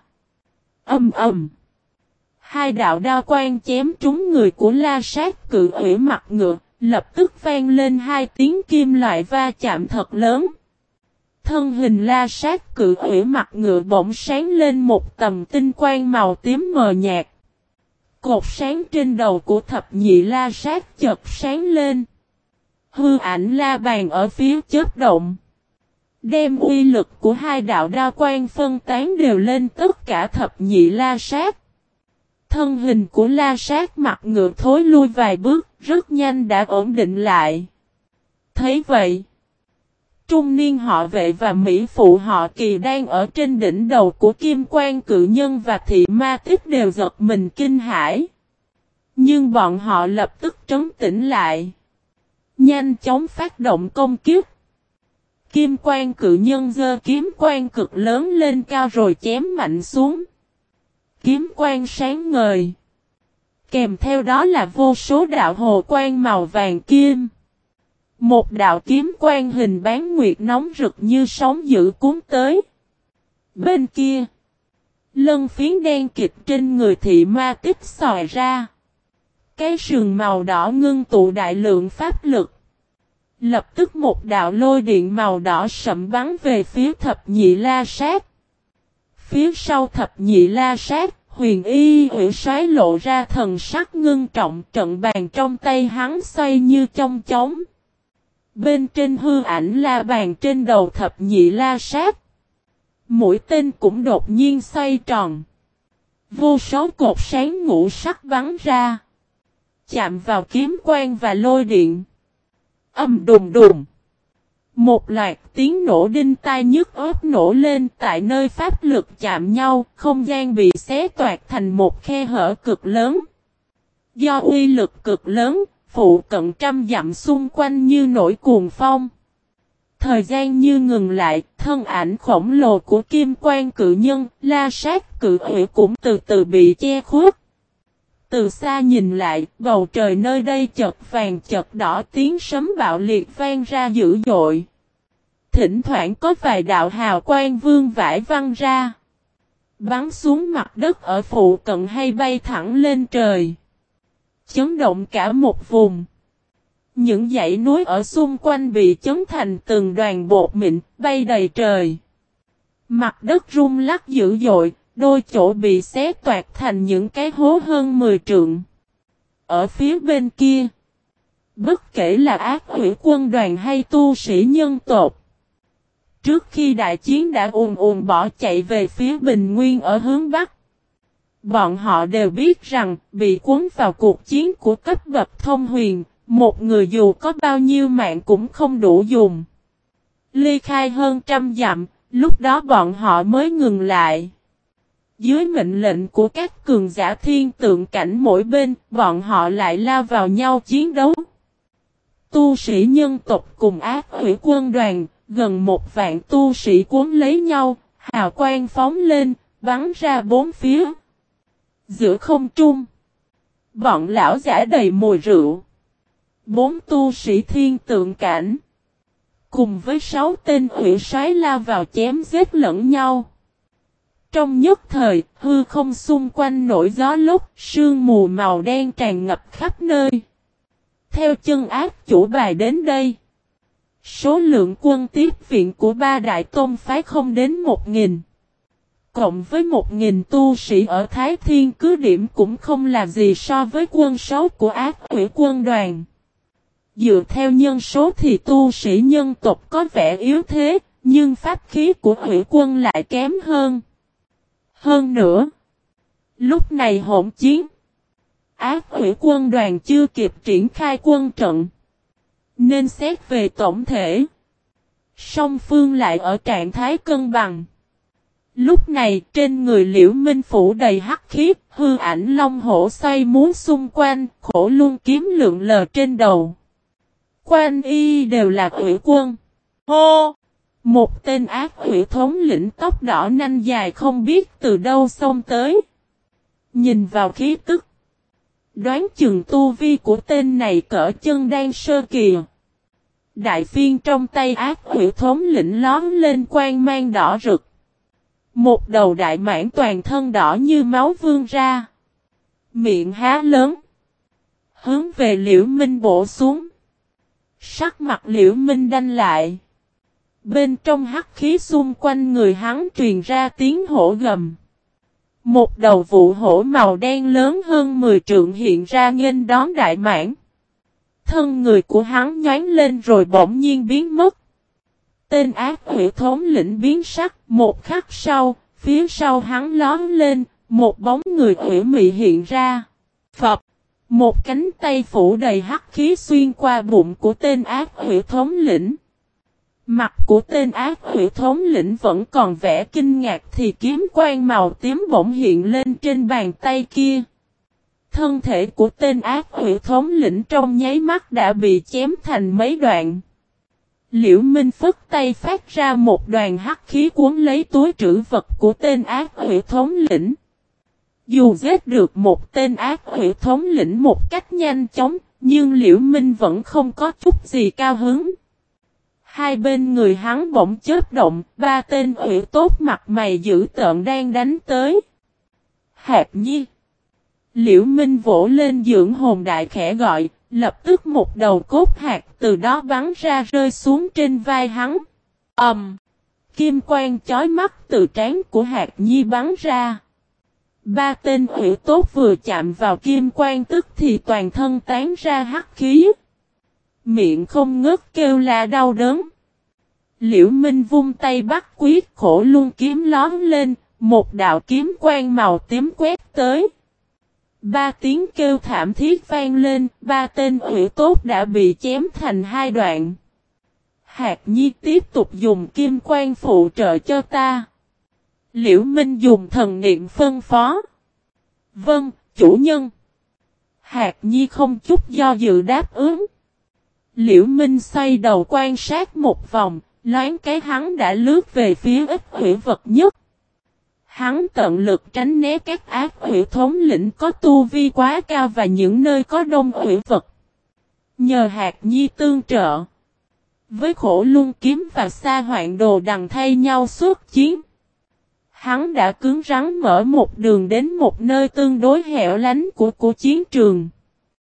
Ầm. Hai đạo đao quang chém trúng người của la sát cự ủy mặt ngựa, lập tức vang lên hai tiếng kim loại va chạm thật lớn. Thân hình la sát cự ủy mặt ngựa bỗng sáng lên một tầm tinh quang màu tím mờ nhạt. Cột sáng trên đầu của thập nhị la sát chợt sáng lên. Hư ảnh la bàn ở phía chớp động. Đem uy lực của hai đạo đao quang phân tán đều lên tất cả thập nhị la sát. Thân hình của la sát mặt ngựa thối lui vài bước, rất nhanh đã ổn định lại. Thấy vậy, trung niên họ Vệ và mỹ phụ họ Kỳ đang ở trên đỉnh đầu của kim quan cự nhân và thị ma tích đều giật mình kinh hãi. Nhưng bọn họ lập tức trấn tĩnh lại. Nhanh chóng phát động công kích. Kim quan cự nhân giơ kiếm quan cực lớn lên cao rồi chém mạnh xuống. Kiếm quan sáng ngời. Kèm theo đó là vô số đạo hồ quang màu vàng kim. Một đạo kiếm quan hình bán nguyệt nóng rực như sóng dữ cuốn tới. Bên kia, lân phiến đen kịt trên người thị ma tích xòi ra. Cái sừng màu đỏ ngưng tụ đại lượng pháp lực. Lập tức một đạo lôi điện màu đỏ sẫm bắn về phía thập nhị la sát. Phía sau thập nhị la sát, Huyền Y Uyển xoáy lộ ra thần sắc ngưng trọng, trận bàn trong tay hắn xoay như chong chóng. Bên trên hư ảnh la bàn trên đầu thập nhị la sát. Mũi tên cũng đột nhiên xoay tròn. Vô số cột sáng ngũ sắc bắn ra. Chạm vào kiếm quang và lôi điện. Ầm đùng đùng. Một loạt tiếng nổ đinh tai nhức óc nổ lên tại nơi pháp lực chạm nhau, không gian bị xé toạc thành một khe hở cực lớn. Do uy lực cực lớn, phụ cận trăm dặm xung quanh như nổi cuồng phong. Thời gian như ngừng lại, thân ảnh khổng lồ của kim quan cự nhân, la sát cự hủy cũng từ từ bị che khuất. Từ xa nhìn lại, bầu trời nơi đây chợt vàng chợt đỏ, tiếng sấm bạo liệt vang ra dữ dội. Thỉnh thoảng có vài đạo hào quang vương vãi văng ra, bắn xuống mặt đất ở phụ cận hay bay thẳng lên trời, chấn động cả một vùng. Những dãy núi ở xung quanh bị chấn thành từng đoàn bột mịn, bay đầy trời. Mặt đất rung lắc dữ dội, đôi chỗ bị xé toạc thành những cái hố hơn 10 trượng. Ở phía bên kia, bất kể là ác quỷ quân đoàn hay tu sĩ nhân tộc, trước khi đại chiến đã ùn ùn bỏ chạy về phía Bình Nguyên ở hướng Bắc. Bọn họ đều biết rằng, bị cuốn vào cuộc chiến của cấp bậc thông huyền, một người dù có bao nhiêu mạng cũng không đủ dùng. Ly khai hơn trăm dặm, lúc đó bọn họ mới ngừng lại. Dưới mệnh lệnh của các cường giả thiên tượng cảnh mỗi bên, bọn họ lại lao vào nhau chiến đấu. Tu sĩ nhân tộc cùng ác quỷ quân đoàn, gần 1 vạn tu sĩ cuốn lấy nhau, hào quang phóng lên, bắn ra bốn phía. Giữa không trung, bọn lão giả đầy mùi rượu. 4 tu sĩ thiên tượng cảnh, cùng với 6 tên quỷ sái lao vào chém giết lẫn nhau. Trong nhất thời, hư không xung quanh nổi gió lốc, sương mù màu đen tràn ngập khắp nơi. Theo chân ác chủ bài đến đây, số lượng quân tiếp viện của 3 đại tôn phái không đến 1000. Cộng với 1000 tu sĩ ở Thái Thiên cứ điểm cũng không là gì so với quân số của ác quỷ quân đoàn. Dựa theo nhân số thì tu sĩ nhân tộc có vẻ yếu thế, nhưng pháp khí của quỷ quân lại kém hơn. Hơn nữa, lúc này hỗn chiến, ác quỷ quân đoàn chưa kịp triển khai quân trận, nên xét về tổng thể, song phương lại ở trạng thái cân bằng. Lúc này trên người Liễu Minh phủ đầy hắc khí, hư ảnh long hổ xoay múa xung quanh, khổ luôn kiếm lượn lờ trên đầu. Quan y đều là quỷ quân. Hô! Một tên ác quỷ thống lĩnh tóc đỏ nanh dài không biết từ đâu xông tới. Nhìn vào khí tức, đoán chừng tu vi của tên này cỡ chân đan sơ kỳ. Đại phiên trong tay ác quỷ thống lĩnh lóm lên quang mang đỏ rực. Một đầu đại mãng toàn thân đỏ như máu vươn ra. Miệng há lớn, hướng về Liễu Minh bổ xuống. Sắc mặt Liễu Minh đanh lại. Bên trong hắc khí xung quanh người hắn truyền ra tiếng hổ gầm. Một đầu vụ hổ màu đen lớn hơn 10 trượng hiện ra nghênh đón đại mãng. Thân người của hắn nhoáng lên rồi bỗng nhiên biến mất. Tên ác quỷ thống lĩnh biến sắc, một khắc sau, phía sau hắn lóm lên, một bóng người quỷ mị hiện ra. Phập! Một cánh tay phủ đầy hắc khí xuyên qua bụng của tên ác quỷ thống lĩnh. Mặt của tên ác quỷ thống lĩnh vẫn còn vẻ kinh ngạc thì kiếm quang màu tím bỗng hiện lên trên bàn tay kia. Thân thể của tên ác quỷ thống lĩnh trong nháy mắt đã bị chém thành mấy đoạn. Liễu Minh phất tay phát ra một đoàn hắc khí cuốn lấy túi trữ vật của tên ác quỷ thống lĩnh. Dù giết được một tên ác quỷ thống lĩnh một cách nhanh chóng, nhưng Liễu Minh vẫn không có chút gì cao hứng. Hai bên người hắn bỗng chớp động, 3 tên quỷ tốt mặt mày dữ tợn đang đánh tới. Hạt Nhi! Liễu Minh vỗ lên dưỡng hồn đại khẽ gọi, lập tức một đầu cốt hạt từ đó bắn ra rơi xuống trên vai hắn. Kim quang chói mắt từ trán của Hạt Nhi bắn ra. 3 tên quỷ tốt vừa chạm vào kim quang tức thì toàn thân tán ra hắc khí. Miệng không ngớt kêu la đau đớn. Liễu Minh vung tay bắt quyết khổ luôn kiếm lóm lên, một đạo kiếm quang màu tím quét tới. Ba tiếng kêu thảm thiết vang lên, ba tên hủy tốt đã bị chém thành hai đoạn. Hạc Nhi tiếp tục dùng kim quan phụ trợ cho ta. Liễu Minh dùng thần niệm phân phó. Vâng, chủ nhân. Hạc Nhi không chút do dự đáp ứng. Liễu Minh xoay đầu quan sát một vòng, loáng cái hắn đã lướt về phía ít hủy vật nhất. Hắn tận lực tránh né các ác hủy thống lĩnh có tu vi quá cao và những nơi có đông hủy vật. Nhờ Hạc Nhi tương trợ. Với Khổ Luân kiếm và Sa Hoạn Đồ đằng thay nhau xuất chiến. Hắn đã cứng rắn mở một đường đến một nơi tương đối hẻo lánh của chiến trường.